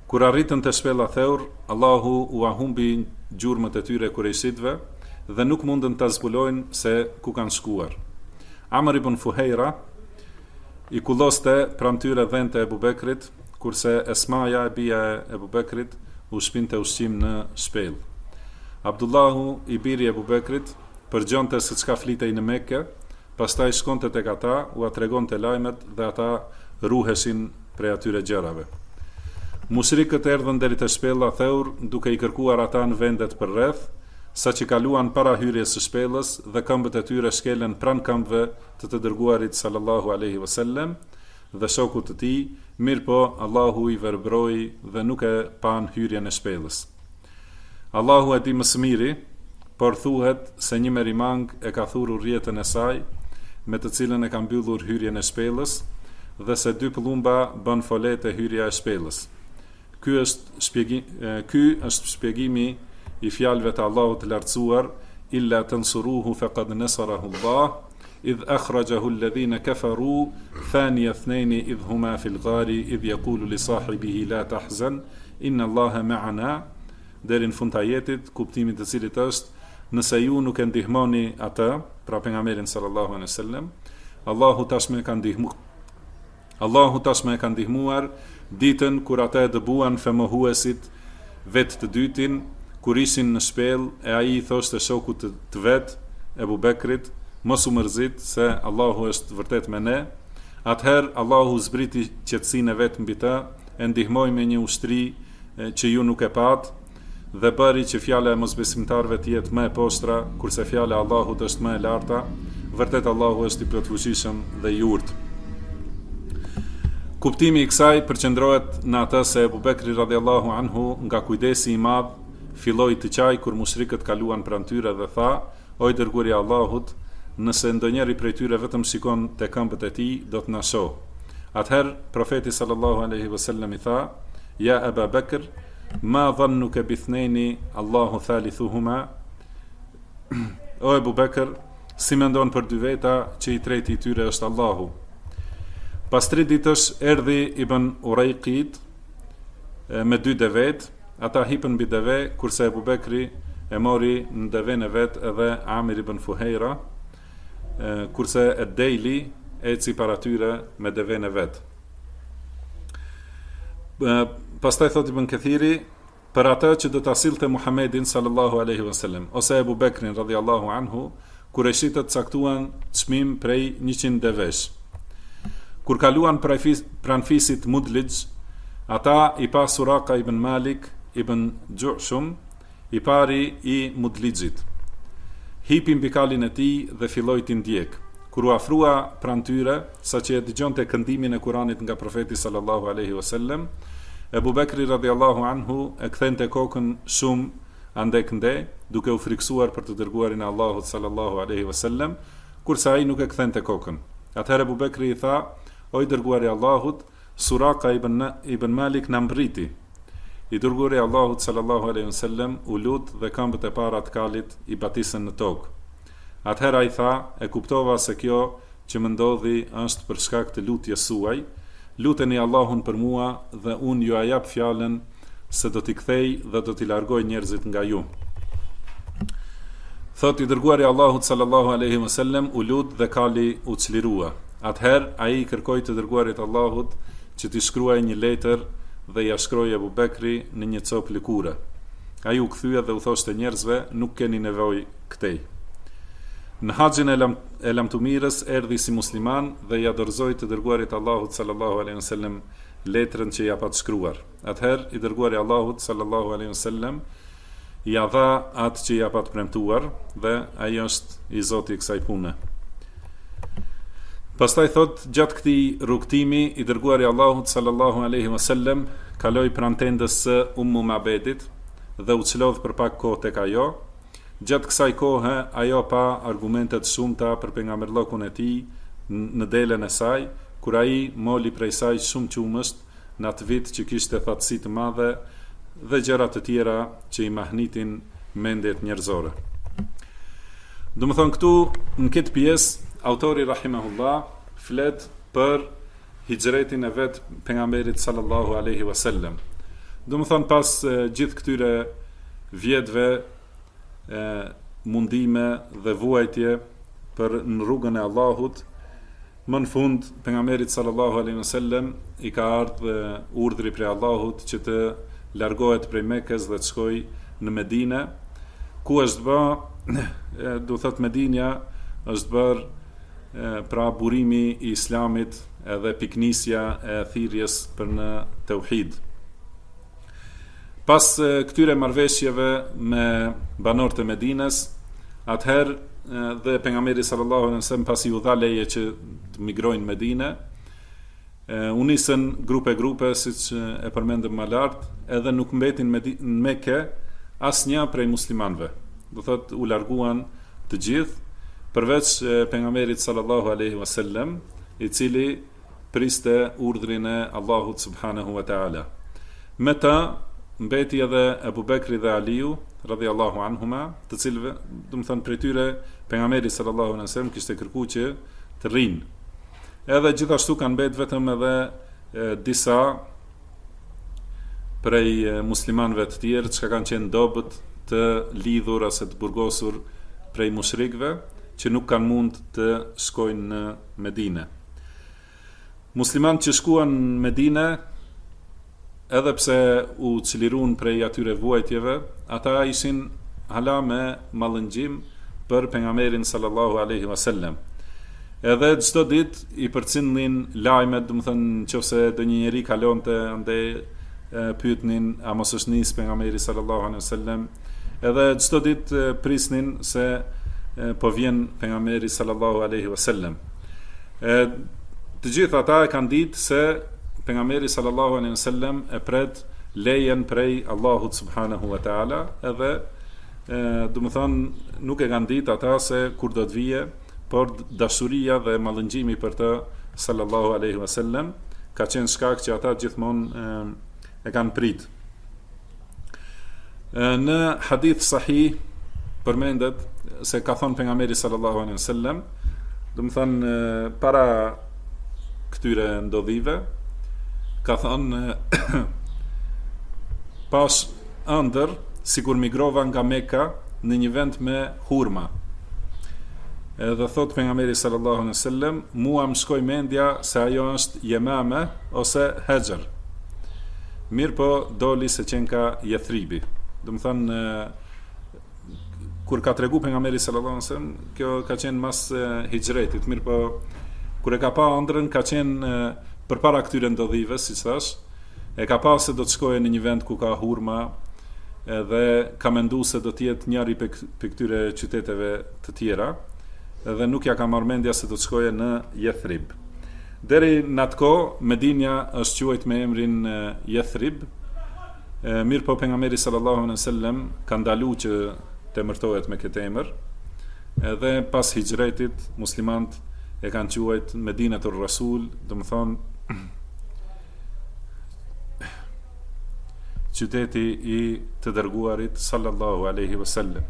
Kur arritën të shpella Theur, Allahu u humbi gjurmët e tyre kurejshitëve dhe nuk mundën të zbulojnë se ku kanë shkuar. Amr ibn Fuhejra i kulloste pranë tyre dhente e Ebu Bekrit, kurse Esmaja e bia e Ebu Bekrit u shpinte ushqim në shpellë. Abdullahu i biri e Ebu Bekrit përgjonte se çka flitej në Mekke, pastaj shkonte tek ata, u tregonte lajmet dhe ata ruheshin prej atyre gjërave. Mushrikët erdhën deri te shpella Theur duke i kërkuar ata në vendet përreth, saqë kaluan para hyrjes së shpellës dhe këmbët e tyre shkelen pranë këmbëve të dërguarit sallallahu alaihi wasallam dhe shokut të tij, mirëpo Allahu i verbëroi dhe nuk e pan hyrjen e shpellës. Allahu e di më së miri, por thuhet se një merimang e ka thurur rrjetën e saj, me të cilën e ka mbyllur hyrjen e shpellës, dhe se 2 pëllumba bën folet e hyrja e shpellës. Ky është shpjegimi i fjalëve të Allahut të lartësuar: illa tansuruhu faqad nasarahu Allah idh akhrajahu alladhina kafaru thaniya ithnain idh huma fil ghari idh yaqulu li sahibihi la tahzan inna Allaha ma'ana, deri në fund të ajetit, kuptimi i të cilit është: nëse ju nuk e ndihmoni atë, pra pejgamberin sallallahu alaihi wasallam, Allahu tashmë e ka ndihmuar ditën kur ata e dëbuan femohuesit vetë të dytin, kur ishin në shpellë, e ai i thoshte shokut të vet, Ebu Bekrit, mos u mërzit se Allahu është vërtet me ne. Atëherë Allahu zbriti qetësinë e vet mbi të, e ndihmoi me një ushtri që ju nuk e pat, dhe bëri që fjala e mosbesimtarëve të jetë më e poshtra, kurse fjala e Allahut është më e larta. Vërtet Allahu është i plotfuqishëm dhe i urtë. Kuptimi i kësaj përqendrohet në atë se Ebu Bekri radhiyallahu anhu, nga kujdesi i madh, filloi të qaj kur mushrikët kaluan pranë tyre dhe tha: o i dërguari i Allahut, nëse ndonjëri prej tyre vetëm shikon te këmbët e tij, do të na shoh. Atëherë profeti sallallahu alaihi wasallam i tha: ja Ebu Bekr, ma dhannuka bithnaini Allahu thalithuhuma. O Ebu Bekr, si mendon për 2 veta që i treti i tyre është Allahu? Pas 3 ditësh erdhi Ibn Urejqit me 2 devet, ata hipën mbi deve, kurse Ebu Bekri e mori në deven e vet edhe Amir ibn Fuhejra, kurse e Dejli eci para tyre me deven e vet. Pastaj thot Ibn Kathiri, për atë që do ta sillte Muhammedin sallallahu alaihi wasallam ose Ebu Bekrin radhiyallahu anhu, kureshitët caktuan çmim prej 100 devesh. Kur kaluan pran fisit Mudlij, ata i pa Suraka ibn Malik ibn Gjushum, i pari i Mudlijit. Hipi mbi kalin e tij dhe filloi t'i ndjek. Kur u afrua pran tyre, saqë e dëgjonte këndimin e Kuranit nga profeti sallallahu alaihi wasallam, Ebu Bekri radhiyallahu anhu e kthente kokën shumë andekënde, duke u friksuar për të dërguarin e Allahut sallallahu alaihi wasallam, kurse ai nuk e kthente kokën. Atëherë Ebu Bekri i tha: o i dërguari i Allahut, Suraka ibn Malik na mbriti. I dërguari i Allahut sallallahu alaihi wasallam u lut dhe këmbët e para të kalit i batisën në tokë. Atëherë ai tha: e kuptova se kjo që më ndodhi është për shkak të lutjes suaj. Luteni Allahun për mua dhe unë ju a jap fjalën se do t'i kthej dhe do t'i largoj njerëzit nga ju. Thot i dërguari i Allahut sallallahu alaihi wasallam u lut dhe kali u çlirua. Atëherë ai i kërkoi të dërguarit Allahut që t'i shkruaj një letër dhe ja shkroi Ebu Bekri në një copë lëkure. Ai u kthye dhe u thoshte njerëzve: nuk keni nevojë këtej. Në haxhin e lamtumirës erdhi si musliman dhe ja dorëzoi të dërguarit Allahut sallallahu alaihi wasallam letrën që ja pat shkruar. Atëherë i dërguari Allahut sallallahu alaihi wasallam ja dha atë që ja pat premtuar dhe ai është i Zoti i kësaj pune. Pastaj thot, gjatë këtij rrugtimi i dërguari Allahut sallallahu alaihi wasallam kaloi pranë tendës së Ummu Mabedit dhe u çlodh për pak kohë tek ajo. Gjatë kësaj kohe ajo pa argumente të shumta për pejgamberllokun e tij në delen e saj, kur ai moli prej saj shumë qumësht në atë vit që kishte thatësi të madhe dhe gjëra të tjera që i mahnitin mendet njerëzore. Domethënë këtu në këtë pjesë autori rahimahullah flet për hijretin e vet pejgamberit sallallahu alaihi wasallam. Do më thonë pas gjithë këtyre vjetëve mundime dhe vuajtje për në rrugën e Allahut, më në fund pejgamberit sallallahu alaihi wasallam i ka ardhur urdhri prej Allahut që të largohet prej Mekës dhe të shkojë në Medinë, ku është bë, do thot Medinja është bërë pra burimi i Islamit edhe piknisja e thirrjes për në tauhid. Pas këtyre marrëveshjeve me banorët e Medinës, atëherë dhe pejgamberi sallallahu alaihi wasallam pasi u dha leje që të migrojnë në Medinë, u nisën grupe siç e përmendëm më lart, edhe nuk mbetin në Mekë asnjë prej muslimanëve. Do thotë u larguan të gjithë përveç pejgamberit sallallahu alaihi wasallam, i cili priste urdhrin e Allahut subhanahu wa taala. Me ta mbeti edhe Abu Bekri dhe Aliu radhiyallahu anhuma, të cilëve, do të thënë prej tyre pejgamberi sallallahu alaihi wasallam kishte kërkuar që të rrinë. Edhe gjithashtu kanë mbet vetëm edhe disa prej muslimanëve të tjerë që kanë qenë dobët të lidhur ose të burgosur prej mushrikëve që nuk kanë mund të shkojnë në Medinë. Muslimanët që shkuan në Medinë, edhe pse u çliruan prej atyre vuajtjeve, ata ishin hala me mallëngjim për pejgamberin sallallahu alaihi wasallam. Edhe çdo ditë i përcindnin lajmet, do të thënë nëse do një njeri kalonte ande pyetnin a mos është nis pejgamberi sallallahu alaihi wasallam. Edhe çdo ditë prisnin se po vjen pejgamberi sallallahu alaihi wasallam. Të gjithë ata e kanë ditë se pejgamberi sallallahu alaihi wasallam e pret lejen prej Allahut subhanahu wa taala, edhe do të thonë nuk e kanë ditë ata se kur do të vije, por dashuria dhe mallëngjimi për të sallallahu alaihi wasallam ka qenë shkak që ata gjithmonë e kanë prit. Në hadith sahih përmendet se ka thënë pejgamberi sallallahu alaihi wasallam, do të thonë para këtyre ndodhive, ka thënë pas ëndër sikur migrova nga Mekka në një vend me hurma. Edhe thot pejgamberi sallallahu alaihi wasallam, mua më shkoi mendja se ajo është Yemame ose Hexher. Mirë po doli se qenë ka Yathribi. Do të thonë kur ka tregu pejgamberi sallallahu alaihi wasallam, kjo ka qenë mas hijretit. Mirë po kur e ka pa ëndrën, ka qenë përpara këtyre ndodhive, siç thash, e ka pa se do të shkojë në një vend ku ka hurma, edhe ka menduar se do të jetë njëri për këtyre qyteteve të tjera, edhe nuk ja ka marrë mendja se do të shkojë në Yathrib. Deri në atë kohë Medinja është quajtur me emrin Yathrib. Mirë po pejgamberi sallallahu alaihi wasallam ka ndaluar që të emërtohet me këtë emër. Edhe pas hijretit muslimanët e kanë quajtur Medinatur Rasul, do të thonë qyteti i të dërguarit sallallahu alaihi wasallam.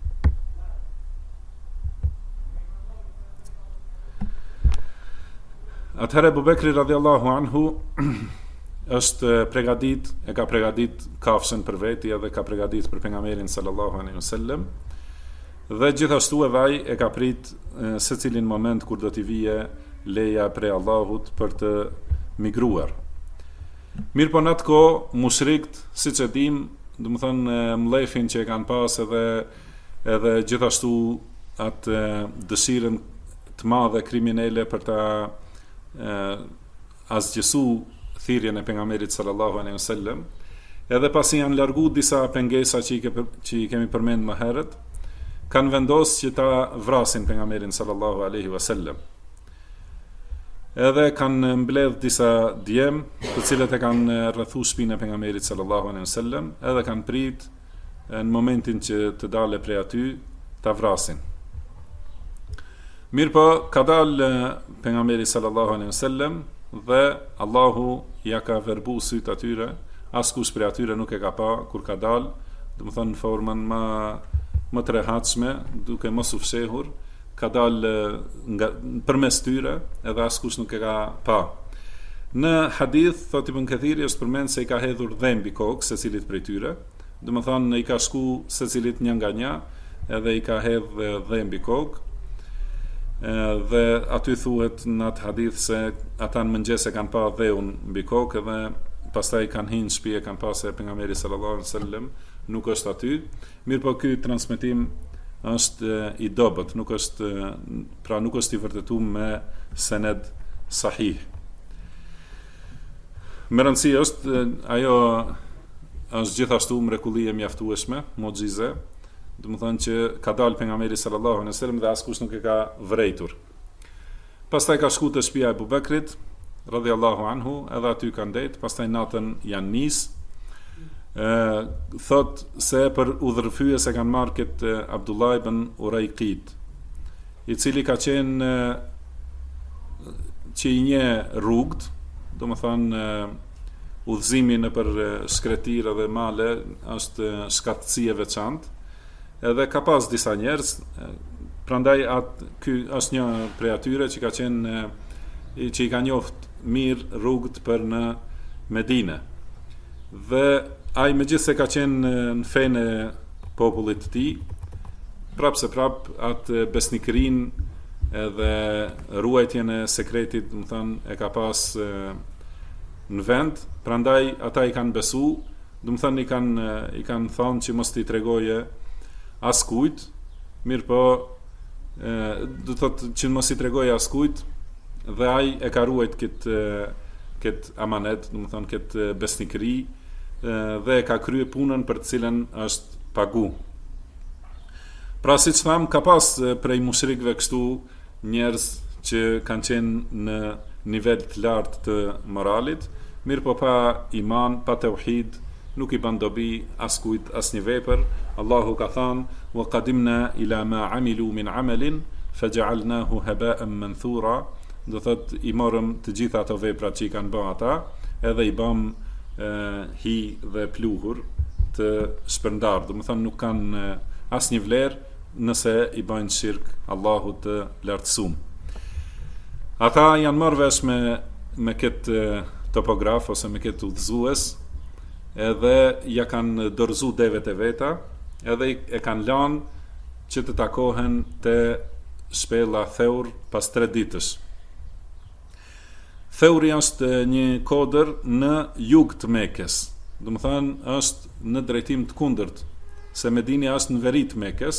Atëherë Abu Bekri radhiyallahu anhu është e ka pregadit kafshën për veti edhe ka pregadit për pejgamberin sallallahu alaihi wasallam, dhe gjithashtu edhe ai e ka prit secilin moment kur do t'i vije leja prej Allahut për të migruar. Mirë po në atë kohë mushrikët, siç e dim, do të thonë mllefin që e kanë pas edhe gjithashtu atë dëshirën të madhe kriminale për ta asgjësu thirrjen e pejgamberit sallallahu alaihi wasallam, edhe pasi janë largu disa pengesa që i kemi përmend më herët, kanë vendosur që ta vrasin pejgamberin sallallahu alaihi wasallam. Edhe kanë mbledh disa djem, të cilët e kanë rrethuar shtëpinë e pejgamberit sallallahu alaihi wasallam, edhe kanë prit në momentin që të dalë prej aty ta vrasin. Mirë po, ka dalë pejgamberi sallallahu alaihi wasallam dhe Allahu ja ka verbu syt atyre, askush prej atyre nuk e ka pa kur ka dalë, do të thonë në formën më të rehatshme, duke mos u fshehur, ka dalë përmes tyre, edhe askush nuk e ka pa. Në hadith, thot Ibn Kathiri, është përmend se i ka hedhur dhe mbi kokë secilit prej tyre. Do të thonë i ka shku secilit një nga një, edhe i ka hedhë dhe mbi kokë. Dhe aty thuhet në atë hadith se ata në mëngjes e kanë pa dheun mbi kokë dhe pastaj kanë hinë në shtëpi e kanë pa se pejgamberi sallallahu alaihi wasallam nuk është aty. Mirë po ky transmetim është i dobët, nuk është i vërtetuar me sened sahih. Me rëndësi është ajo është gjithashtu mrekullie mjaftueshme, mucize. Do të thonë që ka dalë pejgamberi sallallahu alaihi wasallam dhe askush nuk e ka vrejtur. Pastaj ka shku te shtëpia e Abu Bekrit radhiyallahu anhu, edhe aty ka ndet, pastaj natën janë nis. Thot se për udhërfyes e kanë marrë këtë Abdullah ibn Uraiqit, i cili ka qenë që i një rrugët, do të thonë udhëzimi nëpër shkretirë dhe male është shkatësi e veçantë. Edhe ka pas disa njerëz, prandaj ky është një prej atyre që ka qenë që i ka njoft mirë rrugët për në Medinë. Dhe ai megjithse ka qenë në fenë e popullit të tij, prapse atë besnikërinë edhe ruajtjen e sekretit, do të thonë e ka pas në vend, prandaj ata i kanë besu, do të thonë i kanë thonë që mos t'i tregoje askujt, mirë po do të thotë që mos i tregoj askujt, dhe ai e ka ruajt këtë amanet, do të thonë këtë besnikëri, dhe e ka kryer punën për të cilën është pagu. Pra siç tham, ka pas prej mushrikëve kështu njerëz që kanë qenë në nivel të lartë të moralit, mirë po pa iman, pa tauhid, nuk i ban dobi askujt asnjë vepër. Allahu ka thënë: "Wa qadimna ila ma amilu min amalin faj'alnahu haba'an manthura." Do thot i morëm të gjitha ato vepra që i kanë bërë ata, edhe i bëm hi dhe pluhur të shpërndar. Do të thonë nuk kanë asnjë vlerë nëse i bëjnë shirk Allahut të lartësuar. Ata janë marrë vesh me këtë topograf ose me këtë udhëzues, edhe ja kanë dorëzu devet e veta, edhe e kanë lanë që të takohen të shpella Theur pas 3 ditësh. Theuri është një kodër në jug të Mekës, do të thënë është në drejtim të kundërt, se Medini është në veri të Mekës,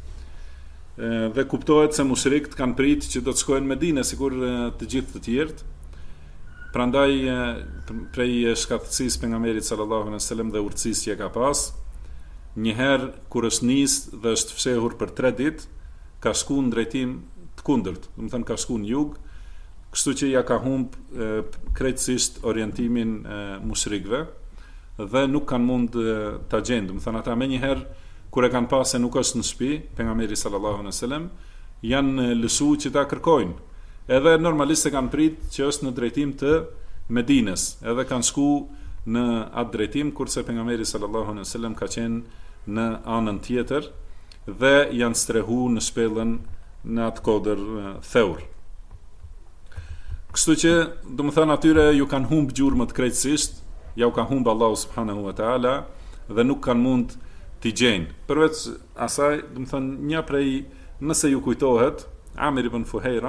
dhe kuptohet se mushrikët kanë pritë që do të shkojnë në Medinë sikur të gjithë të tjerët. Prandaj prej shkatësisë pejgamberit sallallahu alaihi wasallam dhe urtësisë që ka pas, një herë kur është nis dhe është fshehur për 3 ditë, ka shku në drejtim të kundërt, do të thënë ka shku në jug, kështu që ja ka humb krejtësisht orientimin mushrikëve dhe nuk kanë mund ta gjejnë, do të thënë ata më një herë kur e kanë pasë se nuk është në shtëpi pejgamberi sallallahu alaihi wasallam, janë lëshuar që ta kërkojnë. Edhe normalisht e kanë prit që është në drejtim të Medinës, edhe kanë shku në atë drejtim, kurse pejgamberi sallallahu alaihi wasallam ka qenë në anën tjetër dhe janë strehu në shpellën në atë kodër Theur. Kështu që, do të thënë atyre ju kanë humb gjurmët krejtësisht, ja u ka humb Allahu subhanahu wa taala dhe nuk kanë mund t'i gjejnë. Përveç asaj, do të thënë një prej, nëse ju kujtohet, Amir ibn Fuhejra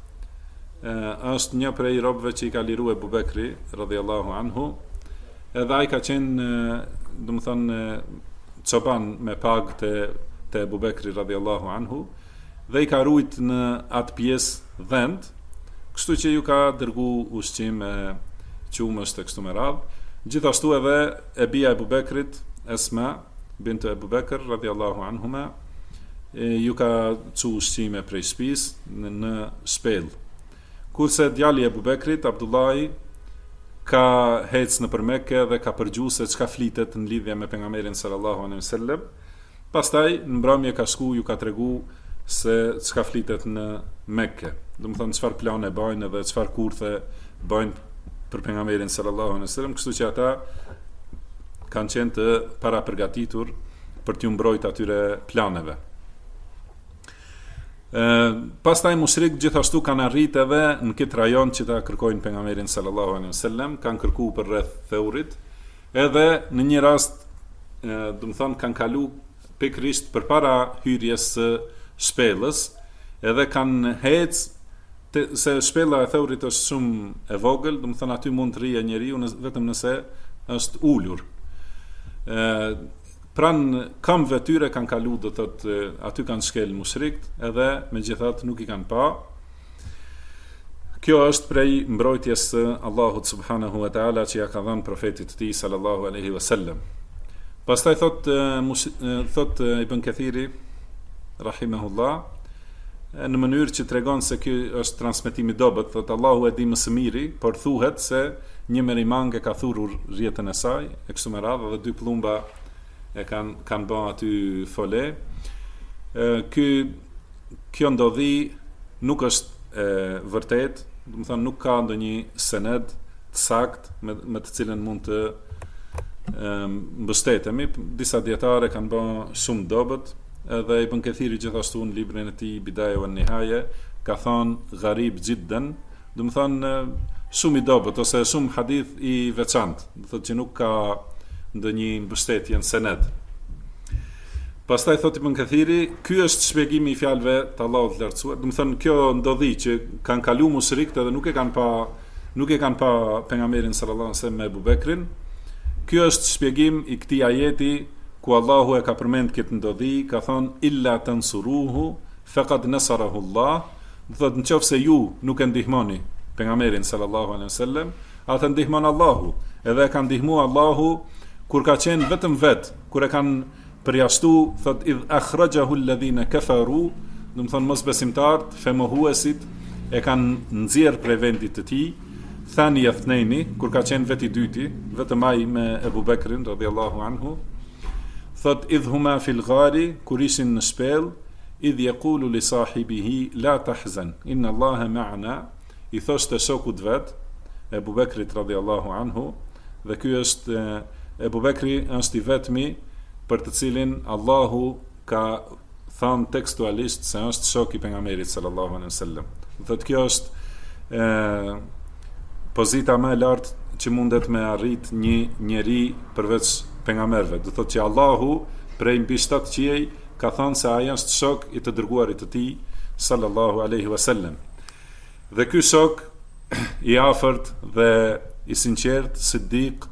është një prej robëve që i ka liruar Abu Bekri radhiyallahu anhu, edhe ai ka qenë, do të thënë, çoban me pagë te Abu Bekri radhiyallahu anhu, dhe i ka rujt në atë pjesë dhend, kështu që ju ka dërgu ushqim e qumësht e kështu me radhë. Gjithashtu edhe e bia Abu Bekrit, Esma bint Abu Bekr radhiyallahu anhuma, ju ka çu ushqime prej shtëpisë në shpellë. Kurse djali e Abu Bekrit, Abdullahi, ka hecë në për Mekke dhe ka përgju se çka flitet në lidhje me pejgamberin sallallahu alaihi wasallam. Pastaj në mbrëmje ka shku, ju ka tregu se çka flitet në Mekke. Do të thonë çfarë plane bajnë dhe çfarë kurthe bajnë për pejgamberin sallallahu alaihi wasallam, kështu që ata kanë qenë të parapërgatitur për t'ju mbrojtë atyre planeve. Pastaj mushrik gjithashtu kanë arritë edhe në këtë rajon që ta kërkojnë pejgamberin sallallahu alaihi wasallam, kanë kërkuar për rreth Theurit, edhe në një rast, do të thonë kanë kalu pikërisht përpara hyrjes së shpellës, edhe kanë se shpella e Theurit është shumë e vogël, do të thonë aty mund të rrijë njeriu vetëm nëse është ulur. Pranë këmbëve tyre kanë kalu, do thotë aty kanë shkel mushrikt, edhe megjithatë nuk i kanë pa. Kjo është prej mbrojtjes së Allahut subhanahu wa taala që ja ka dhënë profetit të tij sallallahu alaihi wasallam. Pastaj thot Ibn Kathiri rahimahullah, në mënyrë që tregon se ky është transmetimi i dobët, thot Allahu e di më së miri, por thuhet se një merimang e ka thurur rrjetën e saj, e kështu me radhë, dhe 2 pllumba e kanë bën aty fole. Kjo ndodhi nuk është vërtet, do të thonë nuk ka ndonjë sened të saktë me të cilën mund të mbështetemi. Disa dietare kanë bën shumë dobët, edhe Ibn Kathiri gjithashtu në librin e tij Bidaja wa Nihaja ka thonë gharib jiddan, do të thonë shumë i dobët ose shumë hadith i veçantë, do thotë që nuk ka ndonjë mbështetje në sened. Pastaj thotë Ibn Kathiri, ky është shpjegimi i fjalëve të Allahut të lartësuar. Do të thonë kjo ndodhi që kanë kalu mushrikët edhe nuk e kanë pa pejgamberin sallallahu alaihi wasallam me Abu Bekrin. Ky është shpjegim i këtij ajeti ku Allahu e ka përmend këtë ndodhi, ka thonë illa tansuruhu faqad nasarahu Allah. Do thotë nëse ju nuk e ndihmoni pejgamberin sallallahu alaihi wasallam, atë ndihmon Allahu. Edhe e ka ndihmuar Allahu kur ka qenë vetëm kur e kanë përjashtu, thot idh akhrajahu alladhina kafaru, do të thonë mosbesimtarët, femohuesit e kanë nxjerr prej vendit të tij, thani yathneni, kur ka qenë veti i dyti, vetëm ai me Abu Bekrin radhiyallahu anhu, thot idh huma fil ghari, kur ishin në shpellë, idh yaqulu li sahibihi la tahzan inna Allaha ma'ana, i thoshte shokut vet, Abu Bekrit radhiyallahu anhu, dhe ky është Abu Bekri është i vetmi për të cilin Allahu ka thënë tekstualisht se është shok i pejgamberit sallallahu alaihi wasallam. Thotë kjo është pozita më e lartë që mundet me arrit një njeri përveç pejgamberëve. Do thotë që Allahu prej mbi 7 qiej ka thënë se ai është shok i të dërguarit të tij sallallahu alaihi wasallam. Dhe ky shok i afërt dhe i sinqert, siddiq,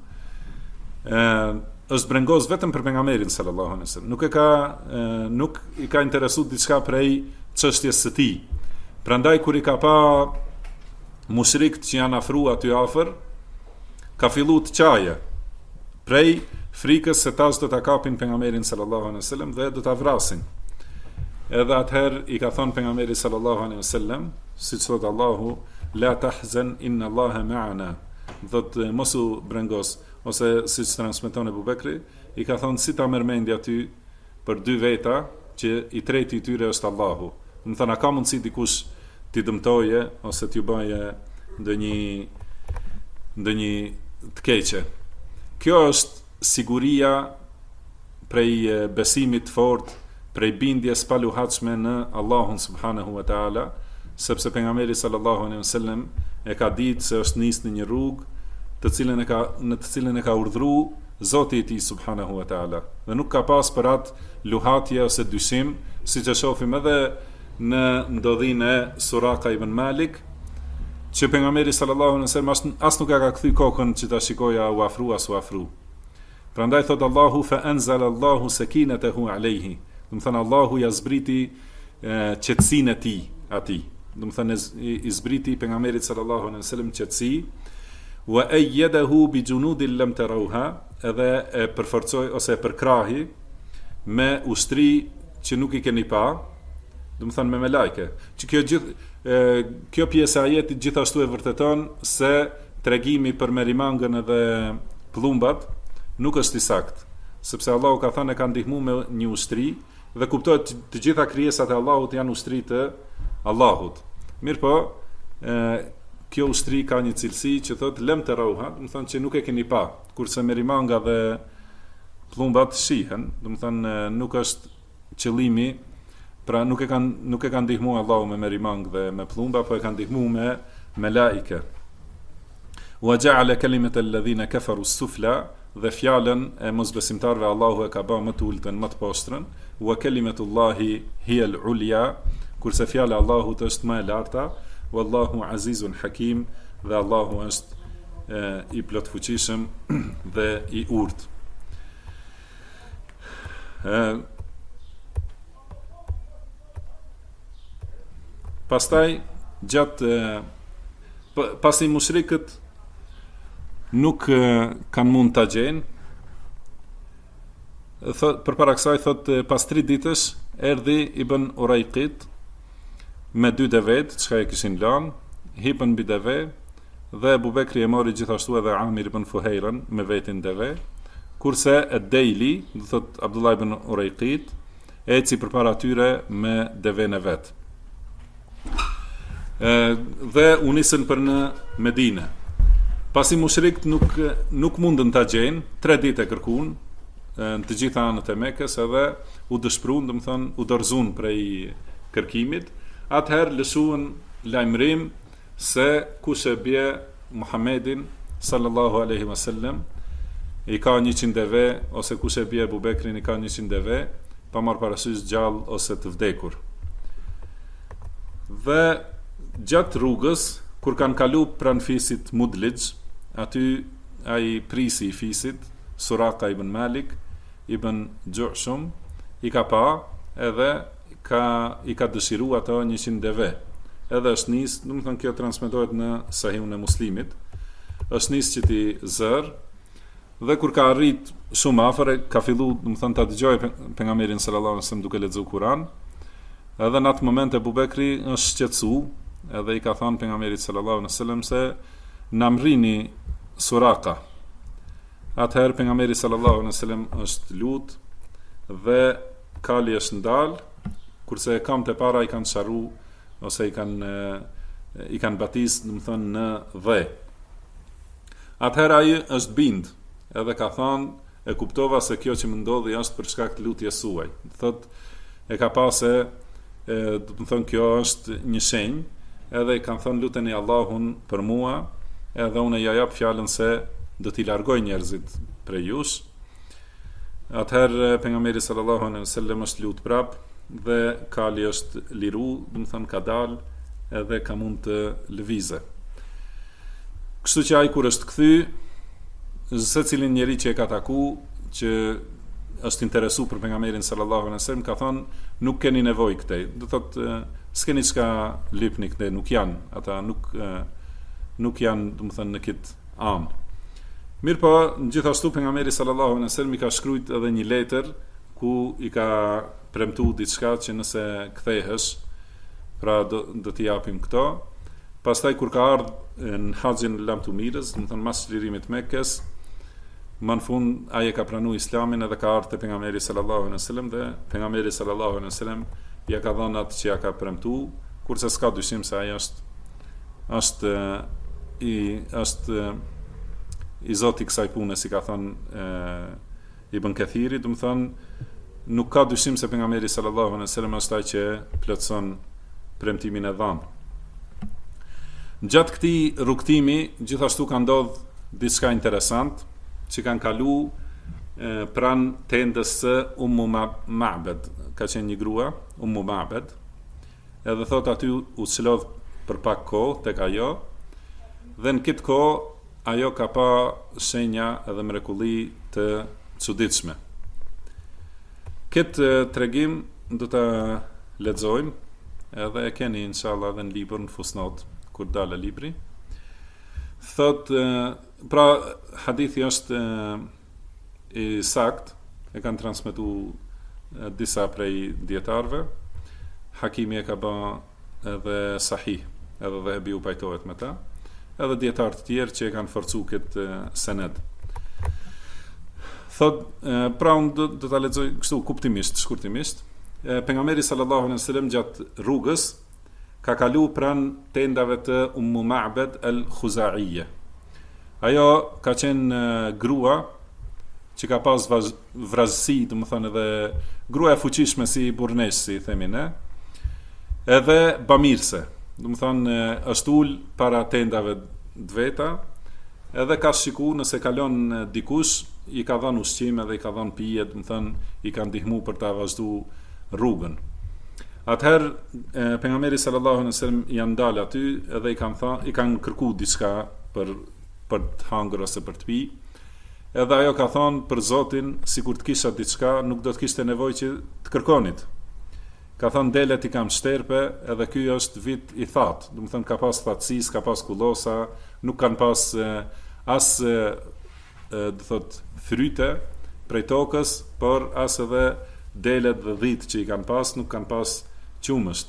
është brengos vetëm për pejgamberin sallallahu alaihi wasallam. Nuk i ka interesuar diçka prej çështjes së tij. Prandaj kur i ka pa mushrikët që janë afruar aty afër, ka filluar të qaje prej frikës se tash do ta kapin pejgamberin sallallahu alaihi wasallam dhe do ta vrasin. Edhe atëherë i ka thënë pejgamberi sallallahu alaihi wasallam, siç thot Allahu, la tahzan inna Allaha ma'ana. Do të mos u brengos, ose siç transmeton Abu Bekri, i ka thonë si ta merr mendja aty për 2 veta që i treti i tyre është Allahu. Do të thonë, a ka mundësi dikush t'i dëmtoje ose t'ju bëje ndonjë të keqe. Kjo është siguria prej besimit fort, prej bindjes pa luhatshme në Allahun subhanahu wa taala, sepse pejgamberi sallallahu alaihi wasallam e ka ditë se është nisë në një rrugë në të cilën e ka urdhëruar Zoti i tij subhanahu wa taala, dhe nuk ka pas për atë luhatje ose dyshim, siç e shohim edhe në ndodhinë e Suraka ibn Malik, që pejgamberi sallallahu alaihi wasallam as nuk ka kthy kokën që ta shikoja u afru as u afru. Prandaj thot Allahu fa anzala Allahu sakinatahu alayhi. Do të thënë Allahu ja zbriti qetësinë e tij atij. Do të thënë i zbriti pejgamberit sallallahu alaihi wasallam qetësi, wa ayyadahu bi junudin lam tarawha, edhe e përforcoi ose e përkrahi me ushtri që nuk i keni pa, do të thënë me melajke. Që kjo pjesë e ajetit gjithashtu e vërteton se tregimi për merimangën edhe pllumbat nuk është i saktë, sepse Allahu ka thënë e ka ndihmuar me një ushtri dhe kuptohet të gjitha krijesat e Allahut janë ushtri të Allahut. Mirpo, kjo ushtri ka një cilësi që thotë lem të rauha, do të thonë që nuk e keni pa, kurse merimanga dhe pllumbat shihen, do të thonë nuk është qëllimi Pra nuk e kanë ndihmu Allahu me merimang dhe me plumba, po e kanë ndihmu me laike. Wa ja'ala kalimat alladhina kafaru as-sufla, dhe fjalën e mosbesimtarëve Allahu e ka bërë më të ultën, më të postrën. Wa kalimatullahi hiya al-ulya, kurse fjala e Allahut është më e larta. Wallahu azizun hakim, dhe Allahu është i plotfuqishëm dhe i urtë. Pastaj pasi mushrikët nuk kanë mund ta gjejnë, përpara kësaj thot pas 3 ditësh erdhi Ibn Urajqit me 2 devet, çka e kishin lanë, hipën mbi deve, dhe Abu Bekri e mori gjithashtu edhe Amir ibn Fuhejrën me vetin deve, kurse Ad-Dejli, do thot Abdullah ibn Urajqit, eci përpara tyre me devën e vet. Dhe u nisën për në Medinë. Pasi mushrikët nuk mundën ta gjejnë, 3 ditë e kërkuan në të gjitha anët e Mekës, edhe u dëshpruan, domethënë u dorëzuan prej kërkimit. Atëherë lëshuan lajmërim se kush e bie Muhammedin sallallahu alaihi wasallam i ka 100 deve, ose kush e bie Abu Bekrin i ka 100 deve, pa marrë parasysh gjallë ose të vdekur. Dhe gjatë rrugës, kur kanë kalu pranë fisit Mudlij, aty ai prisi i fisit, Suraka ibn Malik ibn Gjuhshum, i ka pa edhe i ka dëshiru ato 100 deve. Edhe është nis, domethënë kjo transmetohet në Sahihun e Muslimit, është nis që ti zër, dhe kur ka arrit shumë afër, ka fillu, domethënë ta dëgjojë pejgamberin sallallahu alaihi wasallam duke lexuar Kur'an. Edhe në atë moment Abu Bekri është shqetësu, edhe i ka thënë pejgamberit sallallahu alaihi wasallam se na mrini Suraka. Atëherë pejgamberi sallallahu alaihi wasallam është lut dhe kali është ndal, kurse kamët e para i kanë sharru ose i kanë batis, domethënë në dhe. Atëherë ai është bind, edhe ka thënë, e kuptova se kjo që më ndodhi është për shkak të lutjes suaj. Thotë e ka pasë, domethënë kjo është një shenjë, edhe i kanë thënë luteni Allahun për mua, edhe unë ja jap fjalën se do t'i largoj njerëzit prej jush. Atëherë pejgamberi sallallahu alaihi wasallam është lut prap dhe kali është liru, domethënë ka dal edhe ka mund të lëvizë. Kështu që ai kur është kthy, secilin njeri që e ka taku, që është interesu për pejgamberin sallallahu alaihi wasallam, ka thonë nuk keni nevojë këtej. Do thotë s'keni çka lypni këtej, nuk janë, ata nuk janë, domethënë në këtë anë. Mirë po, gjithashtu pejgamberi sallallahu alaihi wasallam i ka shkruajt edhe një letër ku i ka premtuar diçka që nëse kthehesh, pra do t'i japim këto. Pastaj kur ka ardhur në Haxhin e Lamtumirës, domethënë mas çlirimit Mekës, më në fund ai e ka pranuar Islamin edhe ka ardhur te pejgamberi sallallahu alaihi wasallam dhe pejgamberi sallallahu alaihi wasallam ja ka dhënë atë që ja ka premtuar, kurse s'ka dyshim se ai është i zoti kësaj pune, si ka thënë Ibn Kathiri, domethënë nuk ka dyshim se pejgamberi sallallahu alaihi wasallam është ai që plotson premtimin e dhënë. Gjatë këtij rrugtimi gjithashtu ka ndodhur diçka interesant, që kanë kalu pranë tendës së Ummu Ma'bad, ka qenë një grua, Ummu Ma'bad, edhe thot aty u çlodh për pak kohë tek ajo, dhe në këtë kohë ajo ka pa shenja edhe mrekulli të çuditshme. Këtë tregim do ta lexojmë, edhe e keni inshallah edhe në libër në Fusnot kur dalë libri. Thot, pra hadithi është i sakt, e kanë transmetuar disa prej dietarëve. Hakimi e ka bën edhe sahih, edhe Dhahabiu pajtohet me ta, edhe dietarë të tjerë që e kanë forcuar këtë sened. Thot, pra unë do ta lexoj kështu kuptimisht, shkurtimisht. Pejgamberi sallallahu alaihi wasallam gjatë rrugës ka kalu pranë tendave të Ummu Ma'bad al-Khuzaiye. Ajo ka qenë grua që ka pas vrazësi, domethënë edhe gruaja fuqishme si burnesh, si themi ne, edhe bamirse. Do të thonë është ul para tendave të veta, edhe ka shiku nëse kalon dikush, i ka dhënë ushqim edhe i ka dhënë pije, do të thonë i ka ndihmu për ta vazhduar rrugën. Atëherë pejgamberi sallallahu alaihi wasallam janë dalë aty edhe i kanë kërkuar diçka për të hangër ose për të pi. Edhe ajo ka thonë për Zotin, sikur të kisha diçka, nuk do të kishte nevojë që të kërkonit. Ka thonë delet i kam shterpe, edhe ky është vit i thatë. Do të thonë ka pas thatësis, ka pas kullosa, nuk kanë pas as do thot fryte prej tokës, por as edhe delet dhe dhit që i kanë pas, nuk kanë pas qumësht.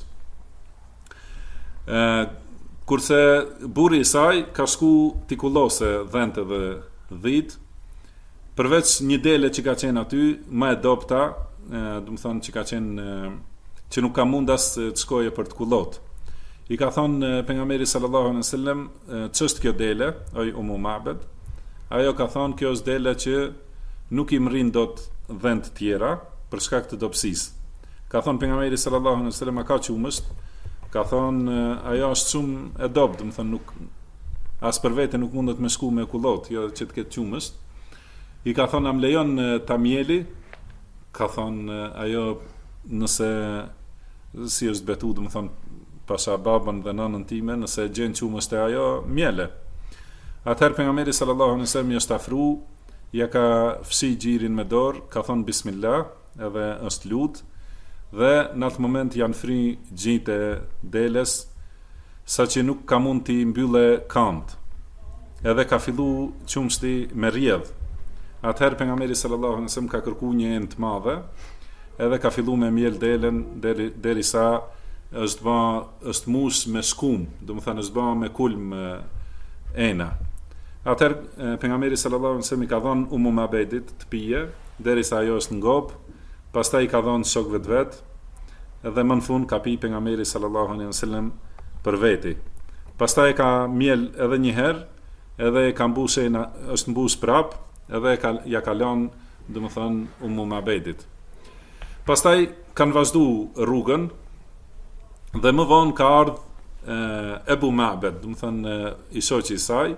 Kurse burri i saj ka shku t'i kullose dhente dhe dhit, përveç një dele që ka qenë aty, më e dopta, do të thonë që ka qenë që nuk ka mund as të shkoje për të kullot. I ka thonë pejgamberi sallallahu alaihi wasallam, ç'është kjo dele, oj Umu Ma'bad? Ajo ka thonë kjo është dele që nuk i mrin dot dhent tjera për shkak të dobësisë. Ka thonë pejgamberi sallallahu alaihi wasallam, a ka qumësht? Ka thonë ajo është shumë e dobët, do të thonë nuk as për vete nuk mundet me shku me kullot, jo që të ketë qumësht. I ka thonë am lejon ta mjeli? Ka thonë ajo nëse si është betu, do të thonë pasha babën dhe nënën time, nëse gjen qumësht e ajo mjele. Atëherë pejgamberi sallallahu alaihi wasallam i është afru, ja ka fshi gjirin me dorë, ka thonë bismillah, edhe është lut, dhe në atë moment janë fri gjite deles, sa që nuk ka mund t'i mbylle kant. Edhe ka fillu qumshti me rjedh. Atëherë pejgamberi sallallahu alaihi wasallam ka kërkuar një enë të madhe, edhe ka fillu me mjel delen derisa është mush me shkum, do të thënë është bë me kulm ena. Atëherë pejgamberi sallallahu alaihi wasallam i ka dhënë Umu Ma'badit të pije, derisa ajo është ngop, pastaj i ka dhënë shokëve të vet, edhe më në fund ka pi pejgamberi sallallahu alaihi wasallam për veti. Pastaj ka mjel edhe një herë, edhe ka mbush ena, është mbush prap, edhe ja ka lënë, do të thënë Umu Ma'badit. Pastaj kanë vazhdu rrugën, dhe më vonë ka ardhur Ebu Ma'bad, do të thënë i shoqi i saj.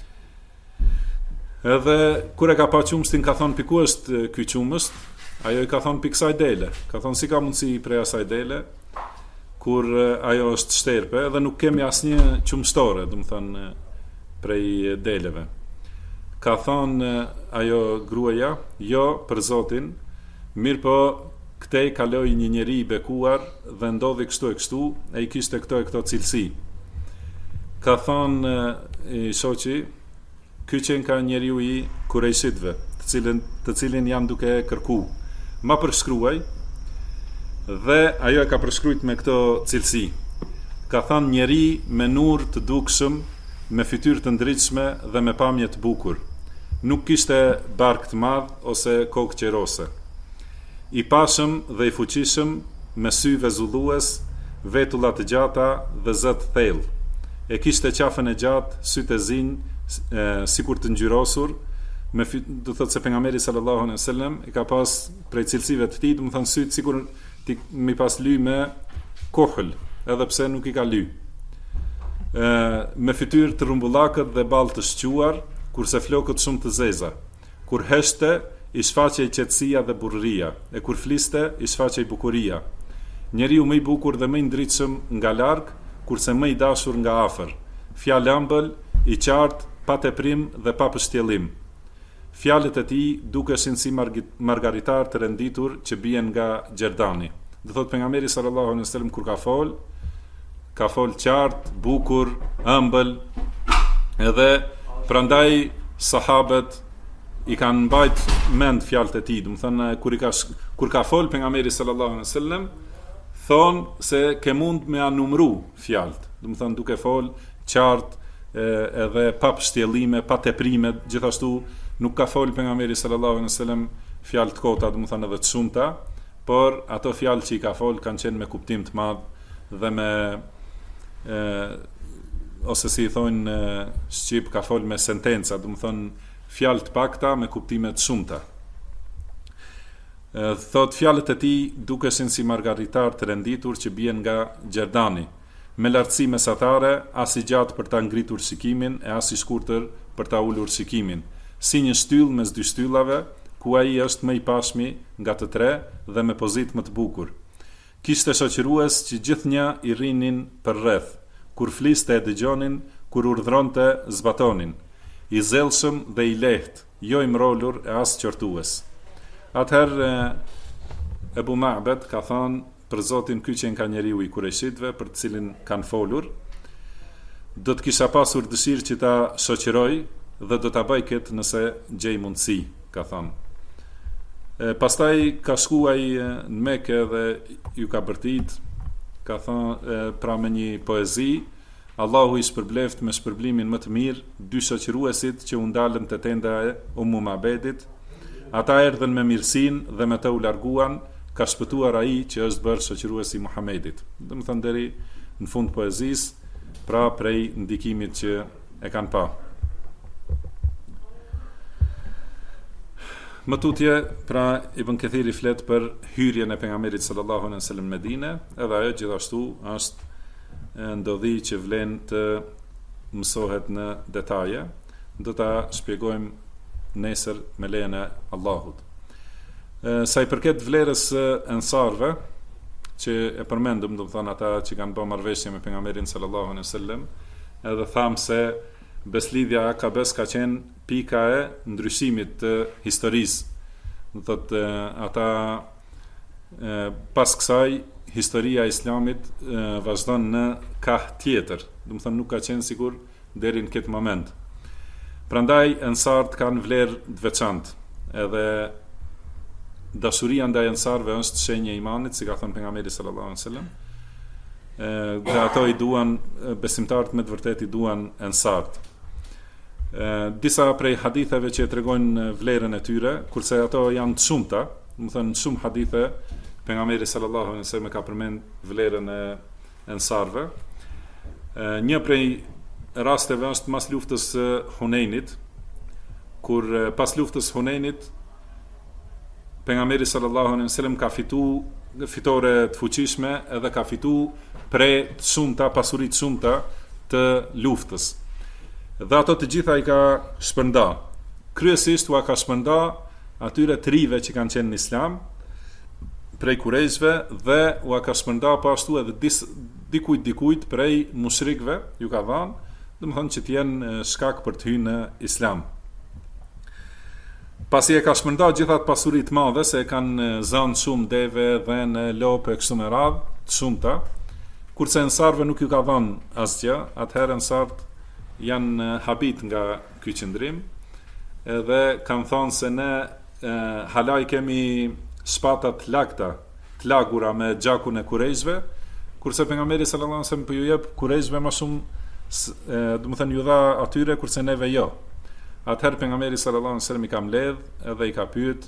Edhe kur e ka pa qumshtin, ka thonë piku është ky qumësht? Ajo i ka thonë pi kësaj dele. Ka thonë si ka mundësi prej asaj dele, kur ajo është shterpe, edhe nuk kemi asnjë qumshtore, do të thënë prej deleve. Ka thonë ajo gruaja, jo për Zotin, mirë po këtej kaloi një njeri i bekuar dhe ndodhi kështu e kështu, e i kishte këto e këto cilësi. Ka thonë i shoqi, ky qenë ka njeriu i Kurejshitëve, të cilin jam duke kërku. Ma përshkruaj, dhe ajo e ka përshkruajt me këto cilësi. Ka thonë njeri me nur të dukshëm, me fytyrë të ndritshme dhe me pamje të bukur. Nuk kishte bark të madh ose kokë qerose. I pashëm dhe i fuqishëm, me sy vezullues, vetulla të gjata dhe zë të thellë. E kishte qafën e gjatë, sytë e zinj, sikur të ngjyrosur, do të thotë se pejgamberi sallallahu alaihi wasallam i ka pas prej cilësive të tij, do të thonë sytë sikur mi pas ly me kohël, edhe pse nuk i ka ly. Me fytyrë të rumbullakët dhe ballë të shquar, kurse flokët shumë të zeza. Kur heshte, i shfaqej qetësia dhe burrëria, e kur fliste, i shfaqej bukuria. Njeriu më i bukur dhe më i ndritshëm nga larg, kurse më i dashur nga afër. Fjalë ëmbël, i qartë, pa teprim dhe pa pështjellim. Fjalët e tij dukeshin si margaritar të renditur që bien nga Gjerdani. Do thotë pejgamberi sallallahu alaihi wasallam kur ka fol qartë, bukur, ëmbël, edhe prandaj sahabët i kanë mbajt mend fjalët e tij. Do të thënë kur ka fol pejgamberi sallallahu alaihi wasallam, thonë se ke mund me anumru fjalët. Do të thënë duke fol qartë, edhe pa pështjellime, pa teprime, gjithashtu nuk ka fol pejgamberi sallallahu alaihi wasallam fjalë të kota, do të thënë edhe të shumta, por ato fjalë që i ka fol kanë qenë me kuptim të madh dhe me ose si i thonë shqip, ka fol me sentenca, do të thënë fjalë të pakta me kuptime të shumta. thot fjalët e tij dukesin si margaritar të renditur që bien nga Gjerdani, me lartësi mesatare, as i gjatë për ta ngritur shikimin e as i shkurtër për ta ulur shikimin, si një shtyllë mes dy shtyllave, ku ai është më i pashmi nga të tre dhe me pozitë më të bukur. Kishte shoqërues që gjithnjë i rrinin për rreth, kur fliste e dëgjonin, kur urdhronte zbatonin, i zellshëm dhe i lehtë, jo i mrolur e as qortues. Atëherë Ebu Ma'bed ka thënë për Zotin ky që ka njeriu i Kurejshitëve për të cilin kanë folur, do të kisha pasur dëshirë që ta shoqëroj dhe do ta bëj këtë nëse gjej mundësi, ka thënë. Pastaj ka shkuaj në Mekë dhe ju ka bërtit, ka thënë pra me një poezi, Allahu i shpërbleft me shpërblimin më të mirë dy shoqëruesit që u ndalën te tenda e Ummu Ma'bedit. Ata erdhen me mirësinë dhe me të u larguan, ka shpëtuar ai që është bërë shoqëruesi i Muhamedit. Do të thënë deri në fund poezisë, pra prej ndikimit që e kanë pa. Më tutje, pra Ibn Kathiri flet për hyrjen e pejgamberit sallallahu alaihi wasallam në Medinë, edhe ajo gjithashtu është ndodhi që vlen të mësohet në detaje. Do ta shpjegojmë nesër me lejen e Allahut. Sa i përket vlerës së ensarve, që e përmendëm, do të thonë ata që kanë bërë marrëveshje me pejgamberin sallallahu alaihi wasallam, edhe tham se beslidhja e Akabes ka qenë pika e ndryshimit të historisë. Do thotë ata pas kësaj historia e Islamit vazhdon në kah tjetër. Do të thonë nuk ka qenë sigur deri në këtë moment. Prandaj ensart kanë vlerë të veçantë, edhe dashuria ndaj ensarve është shenjë e imanit, si ka thënë pejgamberi sallallahu alaihi wasallam. Dhe ato i duan, besimtarët me të vërtetë i duan ensart. Disa prej haditheve që tregojnë vlerën e tyre, kurse ato janë të shumta, do të thënë shumë hadithe pejgamberi sallallahu alaihi wasallam ka përmend vlerën e ensarve. Një prej rasteve është pas luftës Hunenit, kur pas luftës Hunenit pejgamberi sallallahu alaihi wasallam ka fitore të fuqishme edhe ka fitu prej të shumta, pasuri të shumta të luftës. Dhe ato të gjitha i ka shpërnda. Kryesisht u ka shpërnda atyre të rive që kanë qenë në Islam, prej kurejshve, dhe u ka shpërnda pashtu edhe dikujt prej mushrikëve, ju ka dhanë, dhe më thënë që t'jenë shkak për të hyrë në Islam. Pasi e ka shpërnda gjithat pasurit madhe, se e kanë zënë shumë deve, dhene, lope, kështu me radhë, të shumëta, kurse ensarve nuk ju ka dhënë asgjë, atëherë ensart janë habit nga ky qëndrim, edhe kanë thonë se ne halaj kemi shpatat lagta, të lagura me gjakun e kurejshve, kurse pejgamberi sallallahu alaihi wasallam po ju jep kurejshve më shumë, do të thënë ju dha atyre kurse neve jo. Atëherë pejgamberi sallallahu alaihi wasallam i ka mbledh edhe i ka pyet,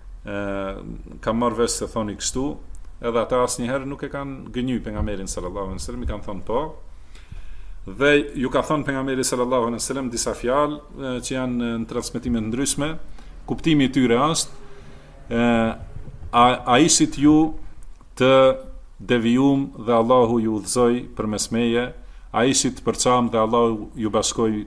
ka marrë vesh se thoni kështu, edhe ata asnjëherë nuk e kanë gënjur pejgamberin sallallahu alaihi wasallam, i kanë thënë po. Dhe ju ka thënë pejgamberi sallallahu alaihi wasallam disa fjalë që janë në transmetime të ndryshme. Kuptimi i tyre është a ishit ju të devijum dhe Allahu ju udhëzoi përmes meje, a ishit përçam dhe Allahu ju bashkoi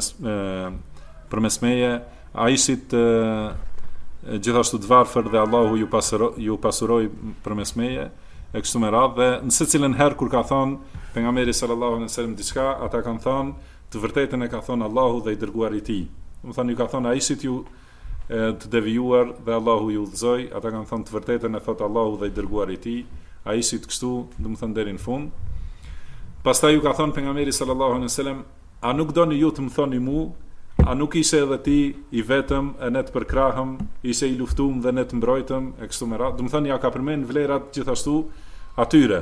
përmes meje, a ishit gjithashtu të varfër dhe Allahu ju pasuroi përmes meje, e kështu me radhë. Dhe në secilën herë kur ka thonë pejgamberi sallallahu alaihi wasallam diçka, ata kanë thonë të vërtetën e ka thonë Allahu dhe i dërguari i tij. Do të thonë ju ka thonë a ishit ju të devijuar dhe Allahu ju udhëzoi, ata kanë thonë të vërtetën e thotë Allahu dhe i dërguari i tij, a ishit kështu, do të thonë deri në fund. Pastaj ju ka thonë pejgamberi sallallahu alaihi wasallam, a nuk doni ju të më thoni mu, a nuk ishe edhe ti i vetëm e ne të përkrahëm, ishe i luftuam dhe ne të mbrojtëm, e kështu me radhë. Do të thonë ja ka përmend vlerat gjithashtu atyre.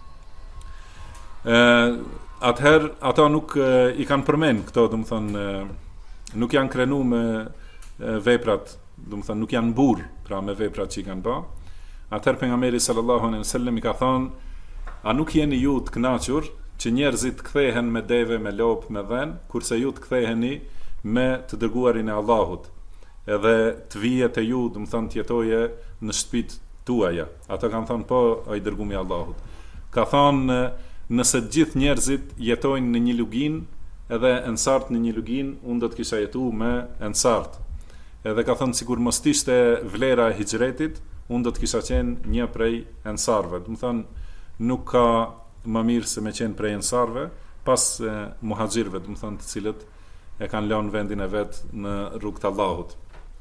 Atëherë ata nuk i kanë përmend këto, do të thonë nuk janë krenu me veprat, do të thonë nuk janë burr pra me veprat që i kanë bërë. Atëherë pejgamberi sallallahu alaihi wasallam i ka thonë, a nuk jeni ju të kënaqur që njerëzit kthehen me deve, me lop, me dhen, kurse ju të ktheheni me të dërguarin e Allahut. edhe të vijet e ju, do të thonë të jetoje në shtëpitë tuaja. Ata kanë thënë po, o i dërguari i Allahut. Ka thënë nëse të gjithë njerëzit jetojnë në një lugin, edhe ensart në një lugin, unë do të kisha jetuar me ensart. Edhe ka thënë sikur mos ishte vlera e hijretit, unë do të kisha qenë një prej ensarve. Do të thonë nuk ka më mirë se me qenë prej ensarve, pas muhaxhirëve, do të thonë të cilët e kanë lënë vendin e vet në rrugt të Allahut.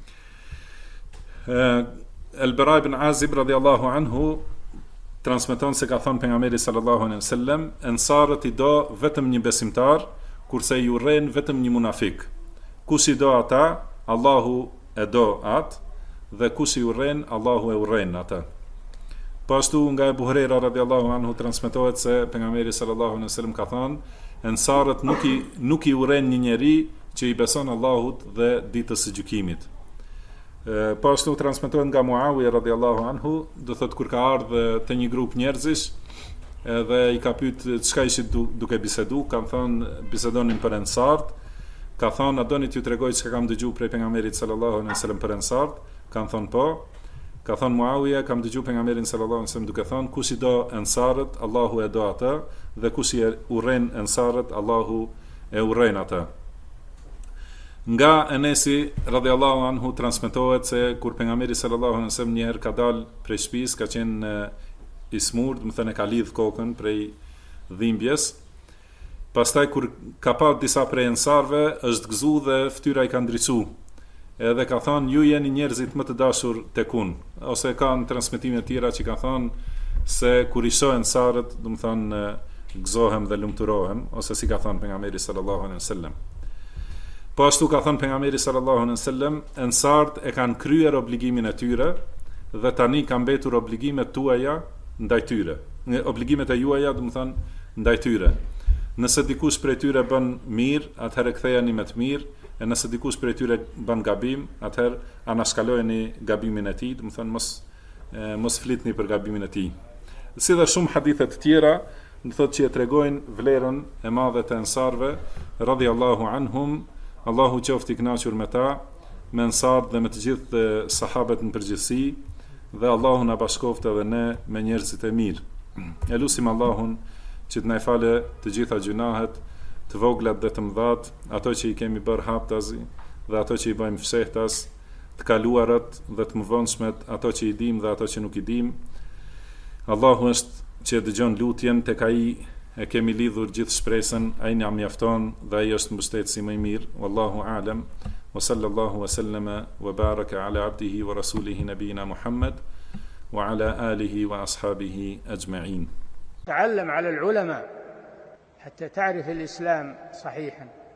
El-Bara ibn Azib radhiyallahu anhu transmeton se ka thënë pejgamberi sallallahu alaihi wasallam, ensarët i do vetëm një besimtar, kurse i urren vetëm një munafik. Kush i do ata, Allahu e do atë, dhe kush i urren, Allahu e urren ata. Po ashtu nga Ebu Hurajra radhiyallahu anhu transmetohet se pejgamberi sallallahu alaihi wasallam ka thënë, ensarët nuk i urren një njeri që i beson Allahut dhe ditës së gjykimit. Po ashtu transmetohet nga Muawiya radhiyallahu anhu, do thot kur ka ardhur te një grup njerëzish, edhe i ka pyet çka ishin duke bisedu, kanë thënë bisedonin për ensart, ka thënë a doni t'ju tregoj çka kam dëgjuar prej pejgamberit sallallahu alaihi wasallam për ensart, kanë thënë po. Ka thënë Muawiya, kam dëgjuar pejgamberin sallallahu alaihi wasallam duke thënë kush i do ensarët, Allahu e do ata, dhe kush i urren ensarët, Allahu e urren ata. Nga Enesi radhiyallahu anhu transmetohet se kur pejgamberi sallallahu alaihi wasallam një herë ka dalë prej shtëpisë, ka qenë i smurt, do të thënë ka lidh kokën prej dhimbjes. Pastaj kur ka pa disa prej ensarve, është gëzu dhe fytyra i ka ndriçu. Edhe ka thënë ju jeni njerëzit më të dashur tek unë, ose kanë transmetime të tjera që ka thënë se kur i shohin ensarët, do të thënë gëzohem dhe lumturohem, ose si ka thënë pejgamberi sallallahu alaihi wasallam. Po ashtu ka thënë pejgamberi sallallahu alaihi wasallam, ensart e kanë kryer obligimin e tyre dhe tani kanë mbetur obligimet tuaja ndaj tyre. Obligimet e juaja, do të thonë, ndaj tyre. Nëse dikush prej tyre bën mirë, atëherë ktheheni me të mirë, e nëse dikush prej tyre bën gabim, atëherë anashkalojeni gabimin e tij, do të thonë mos flitni për gabimin e tij. Si dhe shumë hadithe të tjera, do thotë që e tregojnë vlerën e madhe të ensarve radhiyallahu anhum. Allahu qoftë i kënaqur me ta, me ensart dhe me të gjithë sahabët në përgjithësi, dhe Allahu na bashkoftë edhe ne me njerëzit e mirë. E lutim Allahun që të na falë të gjitha gjunahet, të voglat dhe të mëdhat, ato që i kemi bërë haptazi dhe ato që i bëjmë fshehtas, të kaluarat dhe të mëvonshmet, ato që i dim dhe ato që nuk i dim. Allahu është që dëgjon lutjen, tek ai e kemi lidhur gjithë shpresën, ai na mjafton dhe ai është mbështetësi më i mirë. Wallahu a'lam. Wa sallallahu wa sallama wa baraka ala abdihi wa rasulihi nabiyina Muhammad wa ala alihi wa ashabihi ajma'in.
تعلم على العلماء حتى تعرف الإسلام صحيحا.